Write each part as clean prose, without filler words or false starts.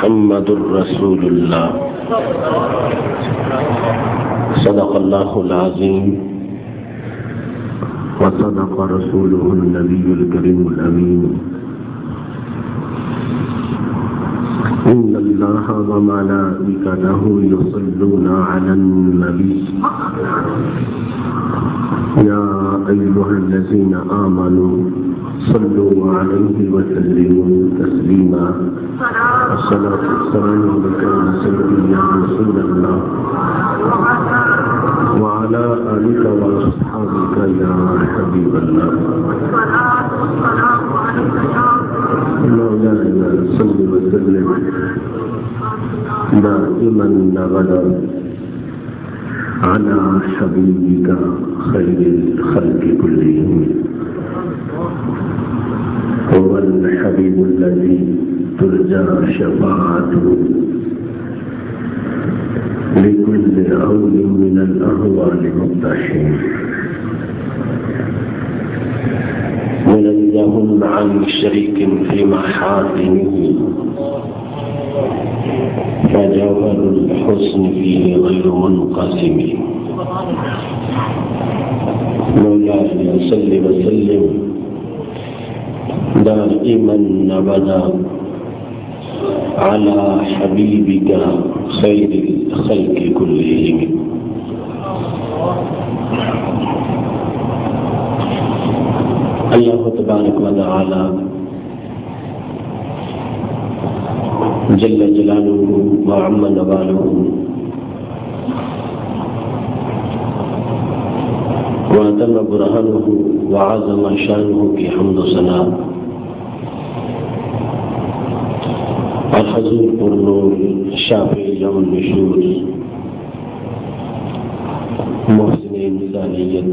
محمد رسول الله صدق الله العظيم وصدق رسوله النبي الكريم الأمين إن الله وملائكته يصلون على النبي يا أيها الذين آمنوا صلوا عليه وسلموا تسليما الصلاة والسلام عليك يا سيدي يا رسول الله وعلى آلك وأصحابك يا حبيب الله مولانا صل وسلم دائما أبدا على حبيبك خير الخلق كلهم هو الحبيب الذي ترجى شفاعته لكل هول من الأهوال مقتحم منزه عن شريك في محاسنه فجوهر الحسن فيه غير منقسم مولاي صل وسلم دائما أبدا على حبيبك خير الخلق كلهم اللہ تبارک و تعالی جل جلالہ وعم نوالہ وعظم برہانہ وعظم شانہ کی حمد و ثنا اور حضور پر نور شافع یوم النشور محسن انسانیت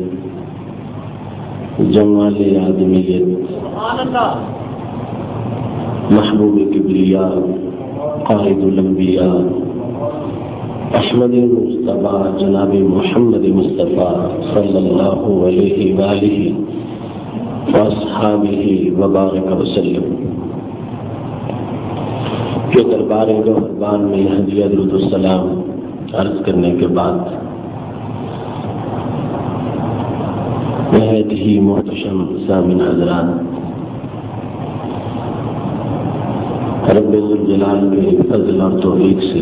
جمال آدمیت محبوب کبریاء قائد الانبیاء احمد مصطفیٰ جناب محمد مصطفیٰ صلی اللہ علیہ وآلہ واصحابہ وبارک وسلم کے دربار گوہربان میں ہدیہ درود السلام عرض کرنے کے بعد نہایت ہی محتشم سامعین حضرات، رب ذوالجلال کے فضل اور توفیق سے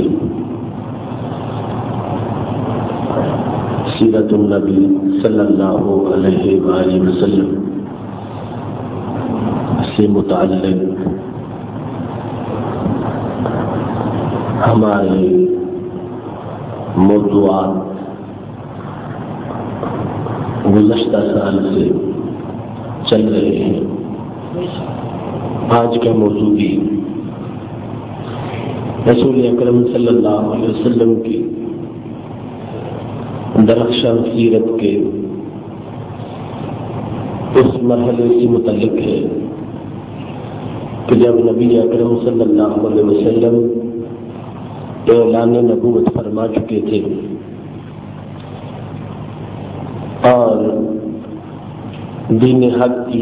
سیرت النبی صلی اللہ علیہ وآلہ وسلم سے متعلق ہمارے موضوعات گزشتہ سال سے چل رہے ہیں۔ آج کا موضوع بھی رسول اکرم صلی اللہ علیہ وسلم کی درخشاں سیرت کے اس مرحلے سے متعلق ہے کہ جب نبی اکرم صلی اللہ علیہ وسلم اعلان نبوت فرما چکے تھے اور دین حق کی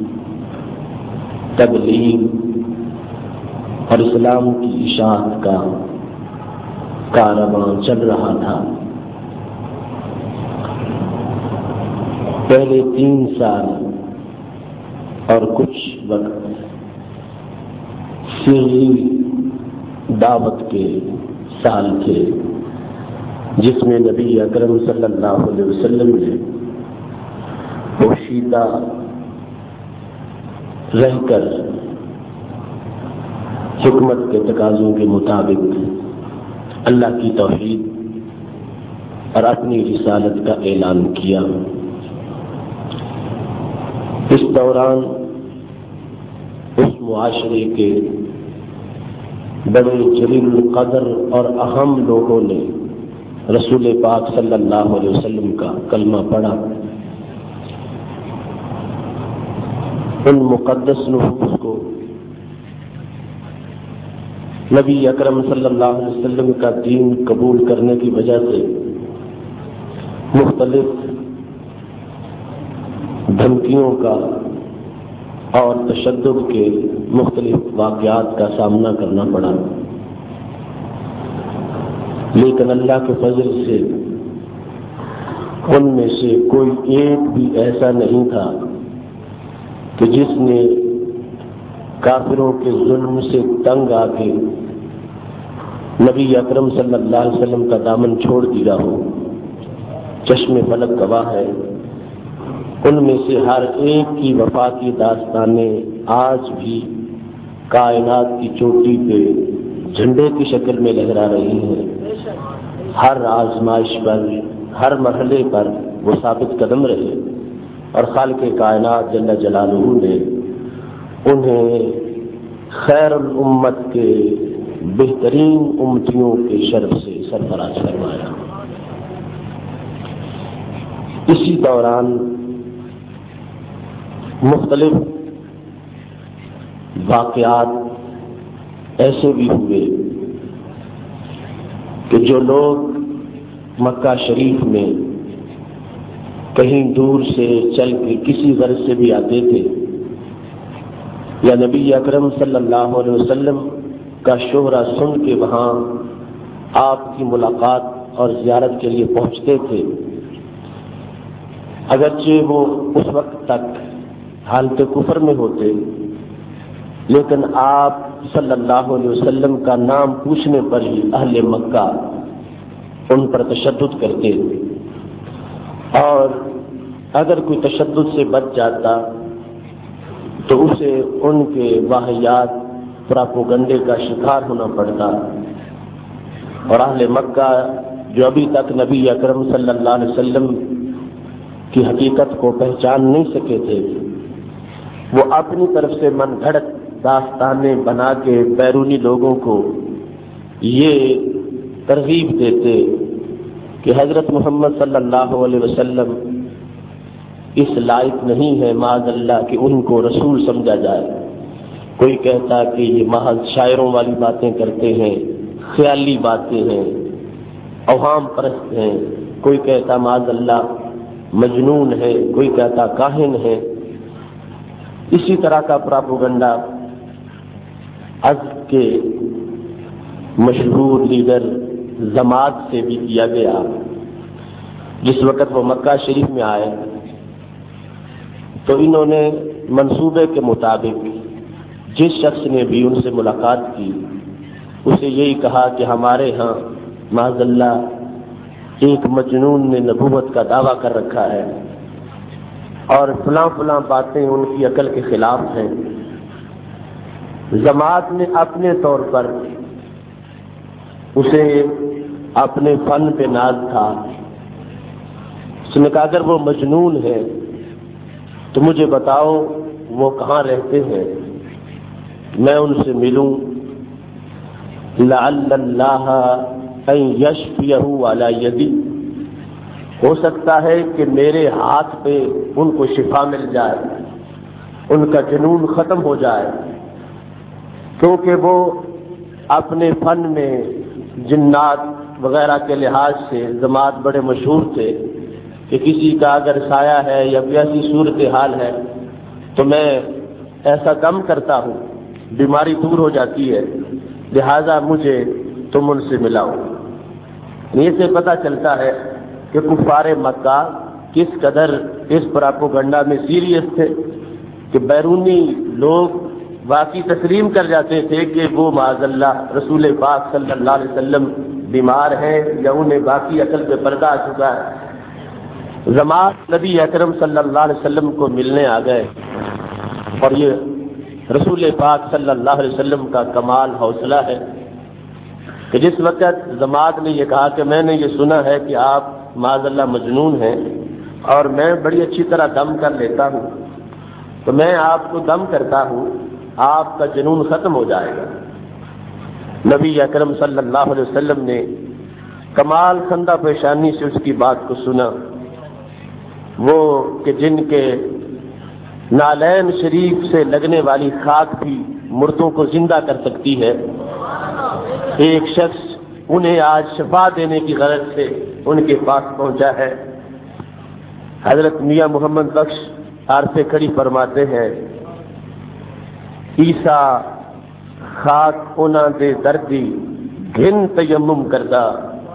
تبلیغ اور اسلام کی اشاعت کا کارواں چل رہا تھا۔ پہلے 3 سال اور کچھ وقت سری دعوت کے سال تھے، جس میں نبی اکرم صلی اللہ علیہ وسلم نے پوشیدہ رہ کر حکمت کے تقاضوں کے مطابق اللہ کی توحید اور اپنی رسالت کا اعلان کیا۔ اس دوران اس معاشرے کے بڑے جلیل القدر اور اہم لوگوں نے رسول پاک صلی اللہ علیہ وسلم کا کلمہ پڑھا۔ ان مقدس نفوس کو نبی اکرم صلی اللہ علیہ وسلم کا دین قبول کرنے کی وجہ سے مختلف دھمکیوں کا اور تشدد کے مختلف واقعات کا سامنا کرنا پڑا۔ لیکن اللہ کے فضل سے ان میں سے کوئی ایک بھی ایسا نہیں تھا کہ جس نے کافروں کے ظلم سے تنگ آ کے نبی اکرم صلی اللہ علیہ وسلم کا دامن چھوڑ دیا ہو۔ چشم فلک گواہ ہے، ان میں سے ہر ایک کی وفا کی داستانیں آج بھی کائنات کی چوٹی پہ جھنڈے کی شکل میں لہرا رہی ہیں۔ ہر آزمائش پر، ہر مرحلے پر وہ ثابت قدم رہے، اور خالق کائنات جل جلالہ نے انہیں خیر الامت کے بہترین امتیوں کے شرف سے سرفراز فرمایا۔ اسی دوران مختلف واقعات ایسے بھی ہوئے کہ جو لوگ مکہ شریف میں کہیں دور سے چل کے کسی غرض سے بھی آتے تھے، یا نبی اکرم صلی اللہ علیہ وسلم کا شہرہ سن کے وہاں آپ کی ملاقات اور زیارت کے لیے پہنچتے تھے، اگرچہ وہ اس وقت تک حالت کفر میں ہوتے، لیکن آپ صلی اللہ علیہ وسلم کا نام پوچھنے پر ہی اہل مکہ ان پر تشدد کرتے، اور اگر کوئی تشدد سے بچ جاتا تو اسے ان کے واہیات پراپوگنڈے کا شکار ہونا پڑتا، اور اہل مکہ جو ابھی تک نبی اکرم صلی اللہ علیہ وسلم کی حقیقت کو پہچان نہیں سکے تھے، وہ اپنی طرف سے من گھڑت داستانیں بنا کے بیرونی لوگوں کو یہ ترغیب دیتے کہ حضرت محمد صلی اللہ علیہ وسلم اس لائق نہیں ہے معاذ اللہ کہ ان کو رسول سمجھا جائے۔ کوئی کہتا کہ یہ محض شاعروں والی باتیں کرتے ہیں، خیالی باتیں ہیں، اوہام پرست ہیں، کوئی کہتا معاذ اللہ مجنون ہے، کوئی کہتا کاہن ہے۔ اسی طرح کا پراپوگنڈا ازد کے مشہور لیڈر زماد سے بھی کیا گیا۔ جس وقت وہ مکہ شریف میں آئے تو انہوں نے منصوبے کے مطابق جس شخص نے بھی ان سے ملاقات کی اسے یہی کہا کہ ہمارے ہاں معاذ اللہ ایک مجنون نے نبوت کا دعویٰ کر رکھا ہے، اور فلاں فلاں باتیں ان کی عقل کے خلاف ہیں۔ جماعت نے اپنے طور پر اسے اپنے فن پہ ناز تھا، اس نے کہا اگر وہ مجنون ہے تو مجھے بتاؤ وہ کہاں رہتے ہیں، میں ان سے ملوں، لعل اللہ ان یشفیہ علی یدی، ہو سکتا ہے کہ میرے ہاتھ پہ ان کو شفا مل جائے، ان کا جنون ختم ہو جائے، کیونکہ وہ اپنے فن میں جنات وغیرہ کے لحاظ سے جماعت بڑے مشہور تھے کہ کسی کا اگر سایہ ہے یا کوئی ایسی صورتحال ہے تو میں ایسا کم کرتا ہوں بیماری دور ہو جاتی ہے، لہذا مجھے تم ان سے ملاؤ۔ یہ سے پتہ چلتا ہے کہ کفار مکہ کس قدر اس پراپوگنڈا میں سیریس تھے کہ بیرونی لوگ واقعی تسلیم کر جاتے تھے کہ وہ معاذ اللہ رسول پاک صلی اللہ علیہ وسلم بیمار ہیں یا انہیں باقی عقل پہ پردہ آ چکا ہے۔ جماعت نبی اکرم صلی اللہ علیہ وسلم کو ملنے آ گئے، اور یہ رسول پاک صلی اللہ علیہ وسلم کا کمال حوصلہ ہے کہ جس وقت جماعت نے یہ کہا کہ میں نے یہ سنا ہے کہ آپ معاذ اللہ مجنون ہیں اور میں بڑی اچھی طرح دم کر لیتا ہوں، تو میں آپ کو دم کرتا ہوں، آپ کا جنون ختم ہو جائے گا۔ نبی اکرم صلی اللہ علیہ وسلم نے کمال خندہ پیشانی سے اس کی بات کو سنا، وہ کہ جن کے نالین شریف سے لگنے والی خاک بھی مردوں کو زندہ کر سکتی ہے، ایک شخص انہیں آج شفا دینے کی غرض سے ان کے پاس پہنچا ہے۔ حضرت میاں محمد بخش عارف کھڑی فرماتے ہیں، عیسیٰ خاک اونا دے دردی گھن تیمم کردہ،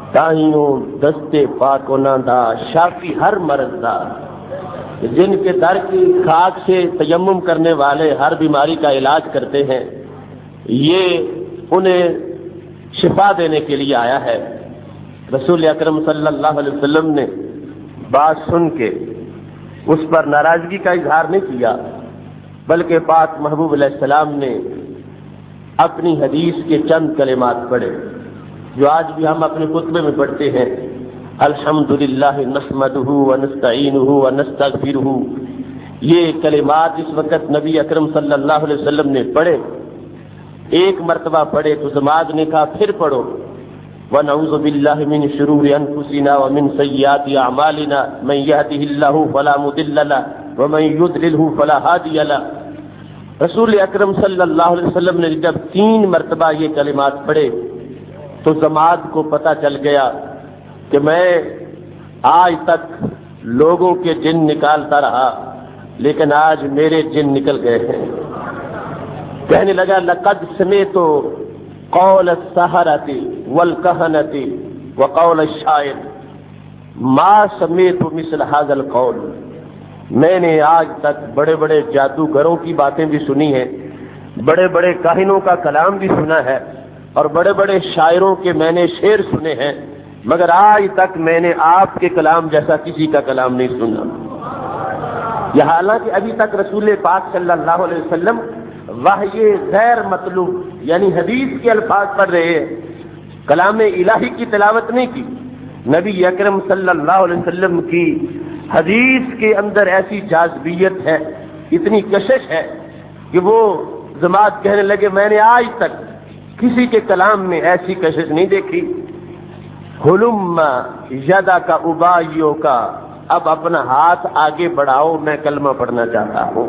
تائیوں دستے پاک نہ دا شافی ہر مرض دا، جن کے در کی خاک سے تیمم کرنے والے ہر بیماری کا علاج کرتے ہیں، یہ انہیں شفا دینے کے لیے آیا ہے۔ رسول اکرم صلی اللہ علیہ وسلم نے بات سن کے اس پر ناراضگی کا اظہار نہیں کیا، بلکہ پاک محبوب علیہ السلام نے اپنی حدیث کے چند کلمات پڑھے جو آج بھی ہم اپنے خطبے میں پڑھتے ہیں، الحمدللہ نحمدہ ونستعینہ ونستغفرہ۔ یہ کلمات اس وقت نبی اکرم صلی اللہ علیہ وسلم نے پڑھے، ایک مرتبہ پڑھے تو سماج نے کہا پھر پڑھو، ونعوذ باللہ من شرور انفسنا ومن سیئات اعمالنا من یہدہ اللہ فلا مضل لہ ومن یضللہ فلا ہادی لہ۔ رسول اکرم صلی اللہ علیہ وسلم نے جب 3 مرتبہ یہ کلمات پڑھے تو جماعت کو پتہ چل گیا کہ میں آج تک لوگوں کے جن نکالتا رہا لیکن آج میرے جن نکل گئے ہیں۔ کہنے لگا لقد سمعت قول السحرۃ والکہنۃ وقول الشاعر ما سمعت مثل هذا القول۔ میں نے آج تک بڑے بڑے جادوگروں کی باتیں بھی سنی ہیں، بڑے بڑے کاہنوں کا کلام بھی سنا ہے، اور بڑے بڑے شاعروں کے میں نے شعر سنے ہیں، مگر آج تک میں نے آپ کے کلام جیسا کسی کا کلام نہیں سنا۔ یہ حالانکہ ابھی تک رسول پاک صلی اللہ علیہ وسلم وحی غیر مطلوب یعنی حدیث کے الفاظ پڑھ رہے ہیں، کلام الہی کی تلاوت نہیں کی۔ نبی اکرم صلی اللہ علیہ وسلم کی حدیث کے اندر ایسی جاذبیت ہے، اتنی کشش ہے کہ وہ جماعت کہنے لگے میں نے آج تک کسی کے کلام میں ایسی کشش نہیں دیکھی۔ ہلم یدا کا ابائیوں کا، اب اپنا ہاتھ آگے بڑھاؤ، میں کلمہ پڑھنا چاہتا ہوں۔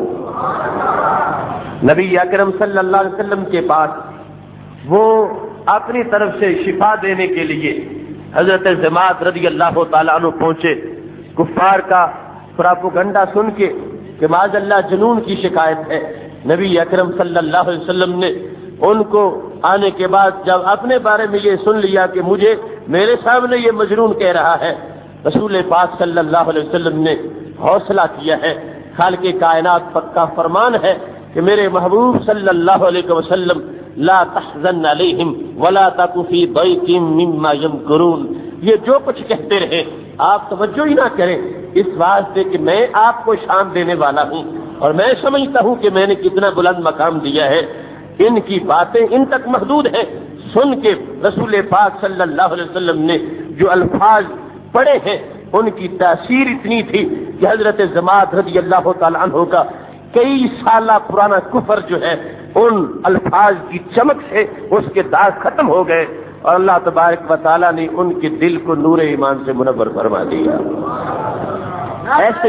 نبی اکرم صلی اللہ علیہ وسلم کے پاس وہ اپنی طرف سے شفا دینے کے لیے حضرت زماد رضی اللہ تعالیٰ عنہ پہنچے۔ کفار کا پراپوگنڈا سن کے کہ معاذ اللہ جنون کی شکایت ہے، نبی اکرم صلی اللہ علیہ وسلم نے ان کو آنے کے بعد جب اپنے بارے میں یہ سن لیا کہ مجھے میرے سامنے یہ مجنون کہہ رہا ہے، رسول پاک صلی اللہ علیہ وسلم نے حوصلہ کیا ہے۔ خالق کائنات پکا فرمان ہے کہ میرے محبوب صلی اللہ علیہ وسلم لا تحزن علیہم ولا تک فی ضیق مما یمکرون، یہ جو کچھ کہتے رہے آپ توجہ ہی نہ کریں، اس واسطے کہ میں آپ کو شان دینے والا ہوں اور میں سمجھتا ہوں کہ میں نے کتنا بلند مقام دیا ہے۔ ان کی باتیں ان تک محدود ہیں۔ سن کے رسول پاک صلی اللہ علیہ وسلم نے جو الفاظ پڑھے ہیں ان کی تاثیر اتنی تھی کہ حضرت زماد رضی اللہ تعالی عنہ کا کئی سالہ پرانا کفر جو ہے ان الفاظ کی چمک سے اس کے داغ ختم ہو گئے، اور اللہ تبارک و تعالیٰ نے ان کے دل کو نور ایمان سے منور فرما دیا۔ ایسے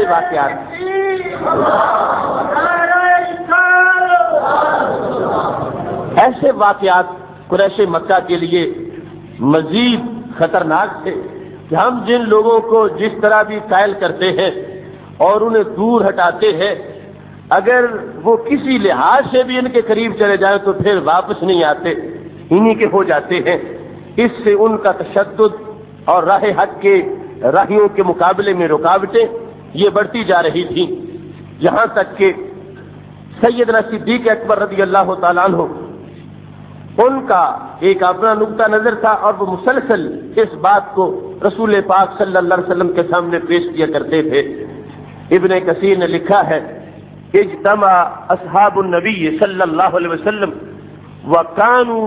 واقعات قریش مکہ کے لیے مزید خطرناک تھے کہ ہم جن لوگوں کو جس طرح بھی قائل کرتے ہیں اور انہیں دور ہٹاتے ہیں، اگر وہ کسی لحاظ سے بھی ان کے قریب چلے جائیں تو پھر واپس نہیں آتے، انہی کے ہو جاتے ہیں۔ اس سے ان کا تشدد اور راہ حق کے راہیوں کے مقابلے میں رکاوٹیں یہ بڑھتی جا رہی تھی، یہاں تک کہ سیدنا صدیق اکبر رضی اللہ تعالیٰ عنہ ان کا ایک اپنا نقطہ نظر تھا اور وہ مسلسل اس بات کو رسول پاک صلی اللہ علیہ وسلم کے سامنے پیش کیا کرتے تھے۔ ابن کثیر نے لکھا ہے اجتمع اصحاب النبی صلی اللہ علیہ وسلم وکانوا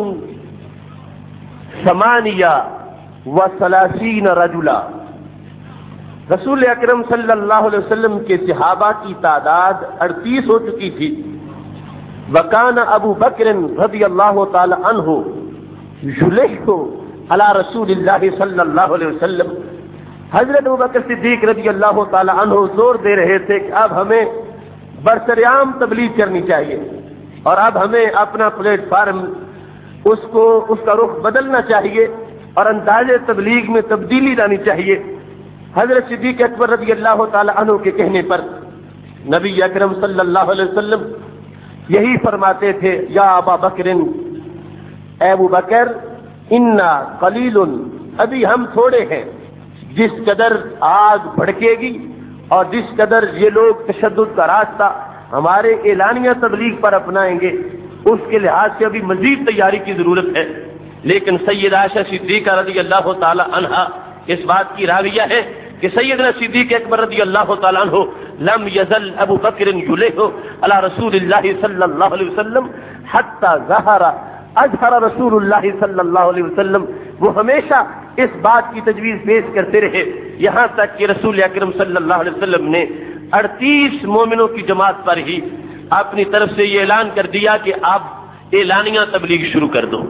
38 رجلا، رسول اکرم صلی اللہ علیہ وسلم کے صحابہ کی تعداد 38 ہو چکی تھی۔ وکان ابو بکر رضی اللہ تعالی عنہ یلح علی رسول اللہ صلی اللہ علیہ وسلم، حضرت ابو بکر صدیق رضی اللہ تعالی عنہ زور دے رہے تھے کہ اب ہمیں برسریام تبلیغ کرنی چاہیے اور اب ہمیں اپنا پلیٹ فارم اس کا رخ بدلنا چاہیے اور انداز تبلیغ میں تبدیلی لانی چاہیے۔ حضرت صدیق اکبر رضی اللہ تعالی عنہ کے کہنے پر نبی اکرم صلی اللہ علیہ وسلم یہی فرماتے تھے، یا ابا بکر، اے ابو بکر، انا قلیل ابھی ہم تھوڑے ہیں، جس قدر آگ بھڑکے گی اور جس قدر یہ لوگ تشدد کا راستہ ہمارے اعلانیہ تبلیغ پر اپنائیں گے، اس کے لحاظ سے ابھی مزید تیاری کی ضرورت ہے۔ لیکن سیدہ عائشہ صدیقہ رضی اللہ تعالی عنہا اس بات کی راویہ ہے کہ سیدنا صدیق اکبر رضی اللہ تعالیٰ عنہ لم یزل ابو بکر یلیہ علی رسول اللہ صلی اللہ علیہ وسلم حتی اظہر رسول اللہ صلی اللہ علیہ وسلم، وہ ہمیشہ اس بات کی تجویز پیش کرتے رہے یہاں تک کہ رسول اکرم صلی اللہ علیہ وسلم نے 38 مومنوں کی جماعت پر ہی اپنی طرف سے یہ اعلان کر دیا کہ آپ اعلانیہ تبلیغ شروع کر دو۔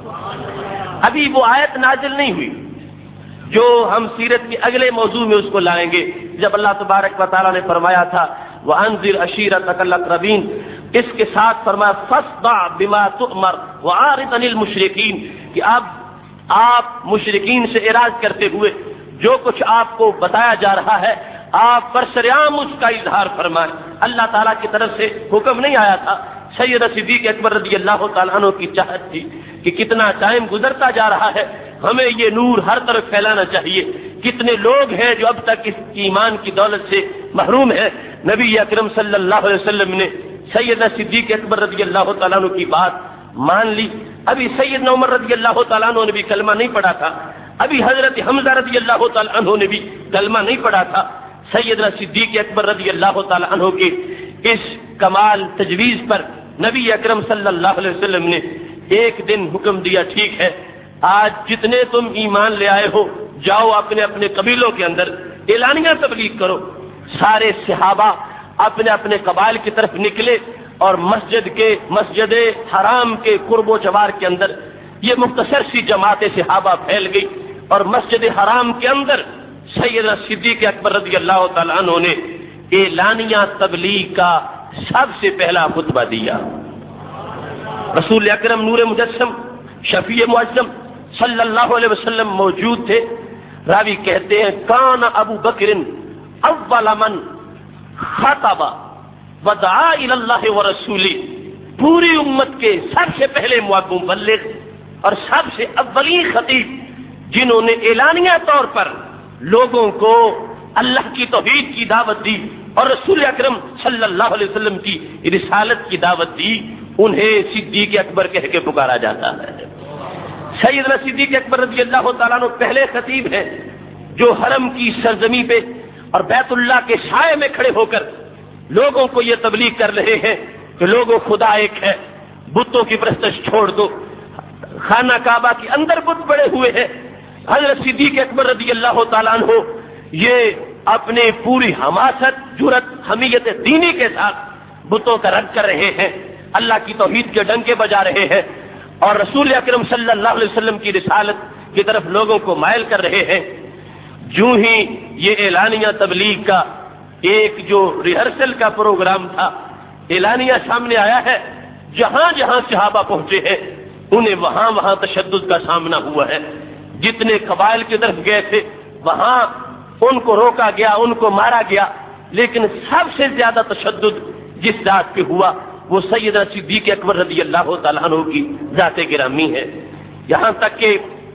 ابھی وہ آیت نازل نہیں ہوئی جو ہم سیرت کے اگلے موضوع میں اس کو لائیں گے، جب اللہ تبارک و تعالیٰ نے فرمایا تھا وَأَنذِرْ عَشِيرَتَكَ الْأَقْرَبِينَ، اس کے ساتھ فرمایا فَاصْدَعْ بِمَا تُؤْمَرْ وَأَعْرِضْ عَنِ الْمُشْرِكِينَ، کہ اب آپ مشرکین سے اعراض کرتے ہوئے جو کچھ آپ کو بتایا جا رہا ہے آپ برسرعام اس کا اظہار فرمائیں۔ اللہ تعالیٰ کی طرف سے حکم نہیں آیا تھا، سیدنا صدیق اکبر رضی اللہ تعالیٰ عنہ کی چاہت تھی کہ کتنا ٹائم گزرتا جا رہا ہے، ہمیں یہ نور ہر طرف پھیلانا چاہیے، کتنے لوگ ہیں جو اب تک اس ایمان کی دولت سے محروم ہیں۔ نبی اکرم صلی اللہ علیہ وسلم نے سیدنا صدیق اکبر رضی اللہ تعالیٰ عنہ کی بات مان لی۔ ابھی سیدنا عمر رضی اللہ تعالیٰ عنہ نے بھی کلمہ نہیں پڑھا تھا، ابھی حضرت حمزہ رضی اللہ تعالیٰ عنہ نے بھی کلمہ نہیں پڑھا تھا۔ سیدنا صدیق اکبر رضی اللہ تعالیٰ عنہ کے اس کمال تجویز پر نبی اکرم صلی اللہ علیہ وسلم نے ایک دن حکم دیا، ٹھیک ہے آج جتنے تم ایمان لے آئے ہو جاؤ اپنے اپنے قبیلوں کے اندر اعلانیہ تبلیغ کرو۔ سارے صحابہ اپنے اپنے قبائل کی طرف نکلے اور مسجد حرام کے قرب و جوار کے اندر یہ مختصر سی جماعت صحابہ پھیل گئی اور مسجد حرام کے اندر سیدنا صدیق اکبر رضی اللہ تعالیٰ عنہ نے اعلانیہ تبلیغ کا سب سے پہلا خطبہ دیا۔ رسول اکرم نور مجسم شفیع معظم صلی اللہ علیہ وسلم موجود تھے۔ راوی کہتے ہیں کان ابو بکر اول من خطب ودعا الی اللہ ورسولہ، پوری امت کے سب سے پہلے مبلغ اور سب سے اولین خطیب جنہوں نے اعلانیہ طور پر لوگوں کو اللہ کی توحید کی دعوت دی اور رسول اکرم صلی اللہ علیہ وسلم کی رسالت کی دعوت دی، انہیں صدیق اکبر کہہ کے پکارا جاتا ہے۔ سیدنا صدیق اکبر رضی اللہ تعالیٰ عنہ پہلے خطیب ہیں جو حرم کی سرزمین پہ اور بیت اللہ کے سائے میں کھڑے ہو کر لوگوں کو یہ تبلیغ کر رہے ہیں کہ لوگوں خدا ایک ہے، بتوں کی پرستش چھوڑ دو، خانہ کعبہ کے اندر بت پڑے ہوئے ہیں۔ حضرت صدیق اکبر رضی اللہ تعالیٰ عنہ یہ اپنے پوری حماست جرت حمیت دینی کے ساتھ بتوں کا رد کر رہے ہیں، اللہ کی توحید کے ڈنکے بجا رہے ہیں اور رسول اکرم صلی اللہ علیہ وسلم کی رسالت کی طرف لوگوں کو مائل کر رہے ہیں۔ جو ہی یہ اعلانیہ تبلیغ کا ایک جو ریہرسل کا پروگرام تھا اعلانیہ سامنے آیا ہے، جہاں جہاں صحابہ پہنچے ہیں انہیں وہاں وہاں تشدد کا سامنا ہوا ہے۔ جتنے قبائل کی طرف گئے تھے وہاں ان کو روکا گیا، ان کو مارا گیا، لیکن سب سے زیادہ تشدد جس ذات پہ ہوا وہ سیدنا صدیق اکبر رضی اللہ تعالیٰ عنہ کی ذات گرامی ہے۔ یہاں تک کہ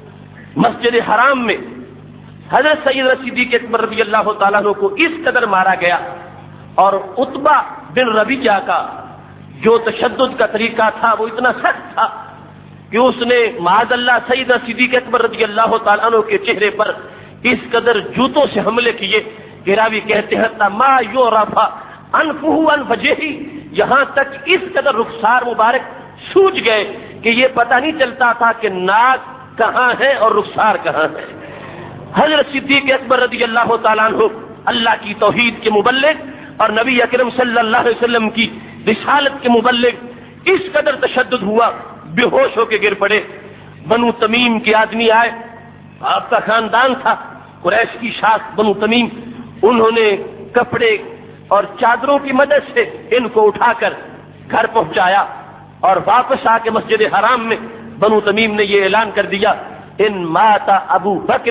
مسجد حرام میں حضرت سیدنا صدیق اکبر رضی اللہ تعالیٰ عنہ کو اس قدر مارا گیا اور عتبہ بن ربیعہ کا جو تشدد کا طریقہ تھا وہ اتنا سخت تھا کہ اس نے معاذ اللہ سیدنا صدیق اکبر رضی اللہ تعالیٰ عنہ کے چہرے پر اس قدر جوتوں سے حملے کیے کہ راوی کہتے ہیں ما یعرف انفہ عن وجہہ، یہاں تک اس قدر رخسار مبارک سوج گئے کہ یہ پتہ نہیں چلتا تھا کہ ناک کہاں ہے اور رخسار کہاں ہے۔ حضرت صدیق اکبر رضی اللہ تعالیٰ عنہ اللہ کی توحید کے مبلغ اور نبی اکرم صلی اللہ علیہ وسلم کی رسالت کے مبلغ، اس قدر تشدد ہوا بے ہوش ہو کے گر پڑے۔ بنو تمیم کے آدمی آئے، آپ کا خاندان تھا قریش کی شاخ بنو تمیم، انہوں نے کپڑے اور چادروں کی مدد سے ان کو اٹھا کر گھر پہنچایا اور واپس آ کے مسجد حرام میں بنو تمیم نے یہ اعلان کر دیا ان مات ابو بکر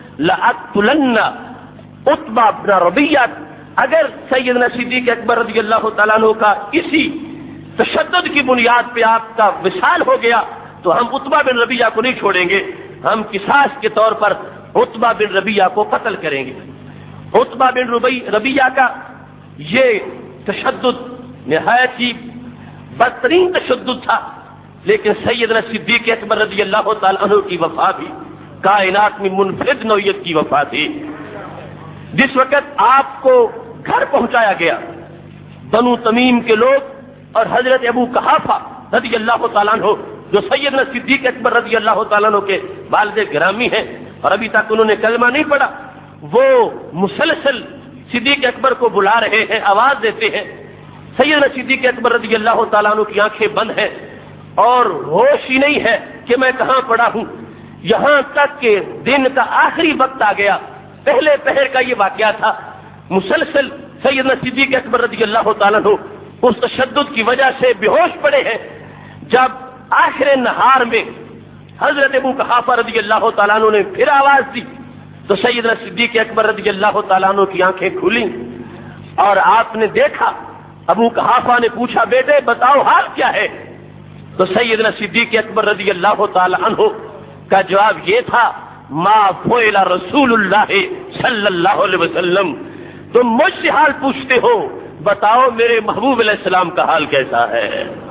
لأقتلن عتبہ بن ربیعہ، اگر سیدنا صدیق اکبر رضی اللہ تعالیٰ عنہ کا اسی تشدد کی بنیاد پہ آپ کا وصال ہو گیا تو ہم عتبہ بن ربیعہ کو نہیں چھوڑیں گے۔ ہم قصاص کے طور پر عتبہ بن ربیعہ کو قتل کریں گے۔ عتبہ بن ربیعہ کا یہ تشدد نہایت ہی بدترین تشدد تھا، لیکن سیدنا صدیق اکبر رضی اللہ تعالی عنہ کی وفا بھی کائنات میں منفرد نوعیت کی وفا تھی۔ جس وقت آپ کو گھر پہنچایا گیا، بنو تمیم کے لوگ اور حضرت ابو قحافہ رضی اللہ تعالیٰ عنہ جو سیدنا صدیق اکبر رضی اللہ تعالیٰ عنہ کے والد گرامی ہیں اور ابھی تک انہوں نے کلمہ نہیں پڑھا، وہ مسلسل صدیق اکبر کو بلا رہے ہیں، آواز دیتے ہیں۔ سیدنا صدیق اکبر رضی اللہ تعالیٰ عنہ کی آنکھیں بند ہیں اور ہوش ہی نہیں ہے کہ میں کہاں پڑا ہوں، یہاں تک کہ دن کا آخری وقت آ گیا، پہلے پہر کا یہ واقعہ تھا۔ مسلسل سیدنا صدیق اکبر رضی اللہ تعالیٰ عنہ اس تشدد کی وجہ سے بے ہوش پڑے ہیں۔ جب آخر نہار میں حضرت ابو قحافہ رضی اللہ تعالیٰ عنہ نے پھر آواز دی تو سیدنا صدیق اکبر رضی اللہ تعالیٰ عنہ کی آنکھیں کھلیں اور آپ نے دیکھا۔ ابو قحافہ نے پوچھا، بیٹے بتاؤ حال کیا ہے؟ تو سیدنا صدیق اکبر رضی اللہ تعالیٰ عنہ کا جواب یہ تھا، ما فعل رسول اللہ صلی اللہ علیہ وسلم، تم مجھ سے حال پوچھتے ہو، بتاؤ میرے محبوب علیہ السلام کا حال کیسا ہے؟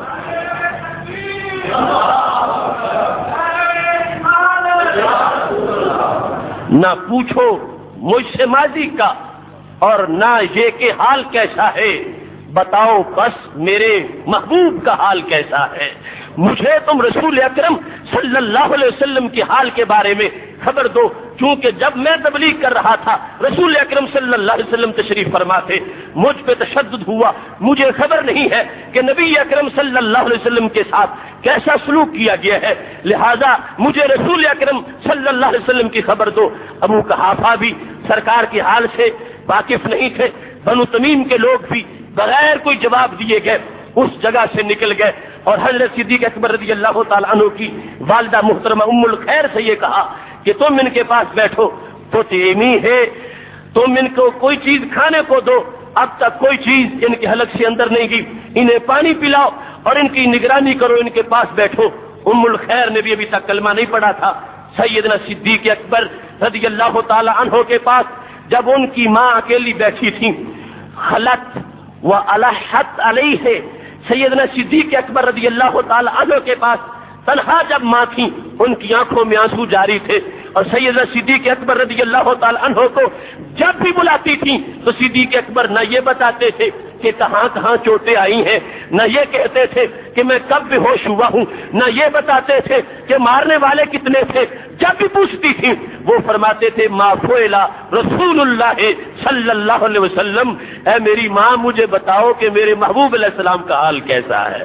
نہ پوچھو مجھ سے ماضی کا اور نہ یہ کہ حال کیسا ہے، بتاؤ بس میرے محبوب کا حال کیسا ہے۔ مجھے تم رسول اکرم صلی اللہ علیہ وسلم کے حال کے بارے میں خبر دو، کیونکہ جب میں تبلیغ کر رہا تھا رسول اکرم صلی اللہ علیہ وسلم تشریف فرما تھے، مجھ پہ تشدد ہوا، مجھے خبر نہیں ہے کہ نبی اکرم صلی اللہ علیہ وسلم کے ساتھ کیسا سلوک کیا گیا ہے، لہذا مجھے رسول اکرم صلی اللہ علیہ وسلم کی خبر دو۔ ابو قحافہ بھی سرکار کے حال سے واقف نہیں تھے، بنو تمیم کے لوگ بھی بغیر کوئی جواب دیے گئے اس جگہ سے نکل گئے اور حضرت صدیق اکبر رضی اللہ تعالیٰ عنہ کی والدہ محترمہ ام الخیر سے یہ کہا کہ تم ان کے پاس بیٹھو، تو تیمی ہے، تم ان کو کوئی چیز کھانے کو دو، اب تک کوئی چیز ان کے حلق سے اندر نہیں گئی، انہیں پانی پلاؤ اور ان کی نگرانی کرو، ان کے پاس بیٹھو۔ ام الخیر نے بھی ابھی تک کلمہ نہیں پڑھا تھا۔ سیدنا صدیق اکبر رضی اللہ تعالیٰ عنہ کے پاس جب ان کی ماں اکیلی بیٹھی تھی، خلت و الحت علیہ، سیدنا صدیق اکبر رضی اللہ تعالیٰ عنہ کے پاس تنہا جب ماں تھی، ان کی آنکھوں میں آنسو جاری تھے اور سیدنا صدیق اکبر رضی اللہ تعالیٰ عنہ کو جب بھی بلاتی تھی تو صدیق اکبر نہ یہ بتاتے تھے کہ کہاں کہاں چوٹیں آئی ہیں، نہ یہ کہتے تھے کہ میں کب بے ہوش ہوا ہوں، نہ یہ بتاتے تھے کہ مارنے والے کتنے تھے۔ جب بھی پوچھتی تھی وہ فرماتے تھے ما فعل رسول اللہ صلی اللہ علیہ وسلم، اے میری ماں مجھے بتاؤ کہ میرے محبوب علیہ السلام کا حال کیسا ہے۔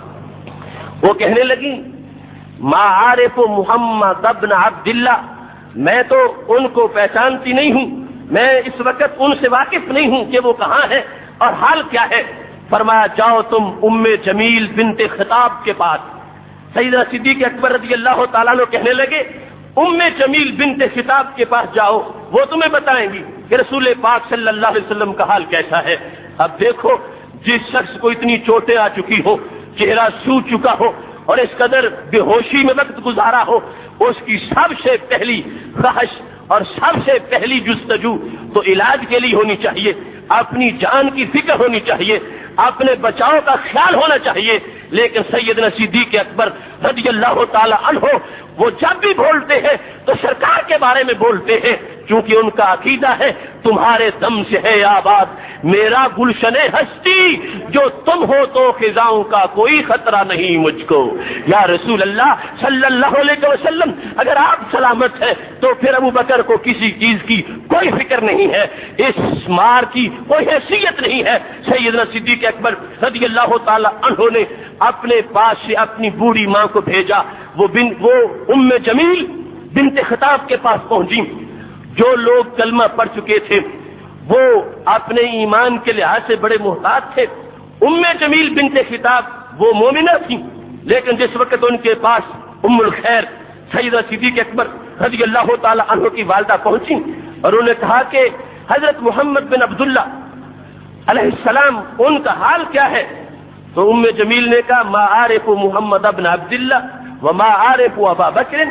وہ کہنے لگی ما عارف محمد ابن عبداللہ، میں تو ان کو پہچانتی نہیں ہوں، میں اس وقت ان سے واقف نہیں ہوں کہ وہ کہاں ہے اور حال کیا ہے۔ فرمایا جاؤ تم ام جمیل بنت خطاب کے پاس۔ سیدنا صدیق اکبر رضی اللہ تعالیٰ عنہ کہنے لگے ام جمیل بنت خطاب کے پاس جاؤ، وہ تمہیں بتائیں گی کہ رسول پاک صلی اللہ علیہ وسلم کا حال کیسا ہے۔ اب دیکھو جس شخص کو اتنی چوٹیں آ چکی ہو، چہرہ سو چکا ہو اور اس قدر بے ہوشی میں وقت گزارا ہو، اس کی سب سے پہلی خواہش اور سب سے پہلی جستجو تو علاج کے لیے ہونی چاہیے، اپنی جان کی فکر ہونی چاہیے، اپنے بچاؤ کا خیال ہونا چاہیے۔ لیکن سیدنا صدیق اکبر رضی اللہ تعالی عنہ وہ جب بھی بولتے ہیں تو سرکار کے بارے میں بولتے ہیں، کیونکہ ان کا عقیدہ ہے تمہارے دم سے ہے آباد میرا گلشن ہستی، جو تم ہو تو خزاؤں کا کوئی خطرہ نہیں مجھ کو۔ یا رسول اللہ صلی اللہ علیہ وسلم اگر آپ سلامت ہیں تو پھر ابو بکر کو کسی چیز کی کوئی فکر نہیں ہے، اس مار کی کوئی حیثیت نہیں ہے۔ سیدنا صدیق اکبر رضی اللہ تعالی عنہ نے اپنے پاس سے اپنی بوڑھی ماں کو بھیجا، وہ ام جمیل بنت خطاب کے پاس پہنچی۔ جو لوگ کلمہ پڑھ چکے تھے وہ اپنے ایمان کے لحاظ سے بڑے محتاط تھے۔ ام جمیل بنت خطاب وہ مومنہ تھی، لیکن جس وقت ان کے پاس ام الخیر سیدنا صدیق اکبر رضی اللہ تعالی عنہ کی والدہ پہنچی اور انہوں نے کہا کہ حضرت محمد بن عبداللہ علیہ السلام ان کا حال کیا ہے؟ تو ام جمیل نے کہا ما عارف محمد ابن عبداللہ وما عارف ابا بکر،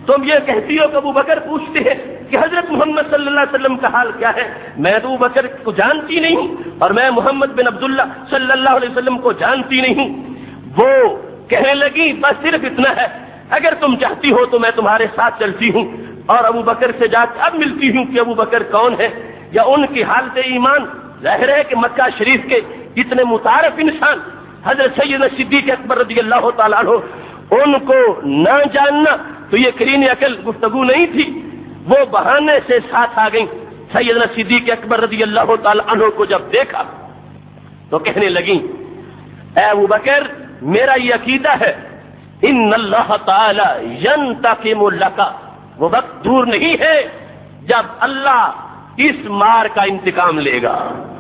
تم یہ کہتی ہو کہ ابو بکر پوچھتے ہیں کہ حضرت محمد صلی اللہ علیہ وسلم کا حال کیا ہے، میں تو ابو بکر کو جانتی نہیں ہوں اور میں محمد بن عبداللہ صلی اللہ علیہ وسلم کو جانتی نہیں ہوں۔ وہ کہنے لگی بس صرف اتنا ہے، اگر تم چاہتی ہو تو میں تمہارے ساتھ چلتی ہوں اور ابو بکر سے جا کے اب ملتی ہوں کہ ابو بکر کون ہے یا ان کی حالت ایمان۔ ظاہر ہے کہ مکہ شریف کے اتنے متعارف انسان حضرت سیدنا صدیق اکبر رضی اللہ تعالیٰ عنہ، ان کو نہ جاننا تو یہ کریم عقل گفتگو نہیں تھی، وہ بہانے سے ساتھ آ گئیں۔ سیدنا صدیق اکبر رضی اللہ تعالیٰ عنہ کو جب دیکھا تو کہنے لگیں اے ابو بکر میرا یہ عقیدہ ہے ان اللہ تعالی ینتقم لک، وہ وقت دور نہیں ہے جب اللہ اس مار کا انتقام لے گا۔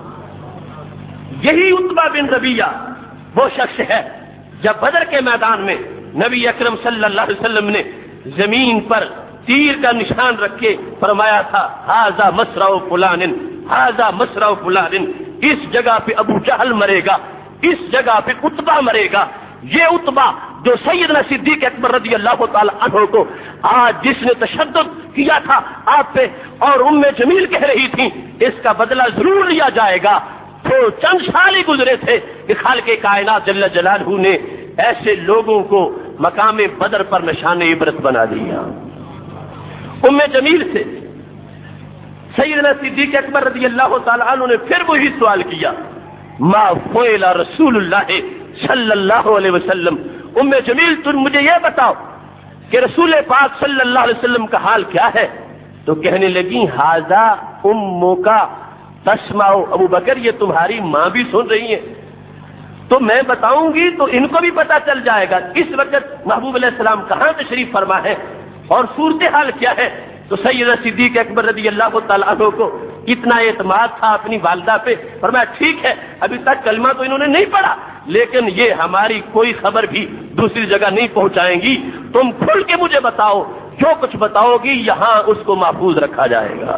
یہی عتبہ بن ربیعہ وہ شخص ہے جب بدر کے میدان میں نبی اکرم صلی اللہ علیہ وسلم نے زمین پر تیر کا نشان رکھ کے فرمایا تھا ھذا مصرع فلان، ھذا مصرع فلان، اس جگہ پہ ابو جہل مرے گا، اس جگہ پہ عتبہ مرے گا۔ یہ عتبہ جو سیدنا صدیق اکبر رضی اللہ تعالی عنہ کو آج جس نے تشدد کیا تھا آپ پہ اور ام جمیل کہہ رہی تھی اس کا بدلہ ضرور لیا جائے گا، تو چند سال ہی گزرے تھے کہ خالق کائنات جل جلالہ نے ایسے لوگوں کو مقام بدر پر نشان عبرت بنا دیا۔ ام جمیل سے سیدنا صدیق اکبر رضی اللہ تعالی عنہ نے پھر وہی سوال کیا ما فعل رسول اللہ صلی اللہ علیہ وسلم، ام جمیل تم مجھے یہ بتاؤ کہ رسول پاک صلی اللہ علیہ وسلم کا حال کیا ہے؟ تو کہنے لگی ھذا امو کا تسمع، ابو بکر یہ تمہاری ماں بھی سن رہی ہے، تو میں بتاؤں گی تو ان کو بھی پتا چل جائے گا اس وقت محبوب علیہ السلام کہاں تشریف فرما ہے اور صورتحال کیا ہے۔ تو سیدنا صدیق اکبر رضی اللہ تعالیٰ عنہ کو اتنا اعتماد تھا اپنی والدہ پہ، فرمایا ٹھیک ہے ابھی تک کلمہ تو انہوں نے نہیں پڑھا لیکن یہ ہماری کوئی خبر بھی دوسری جگہ نہیں پہنچائیں گی، تم کھل کے مجھے بتاؤ، جو کچھ بتاؤ گی یہاں اس کو محفوظ رکھا جائے گا۔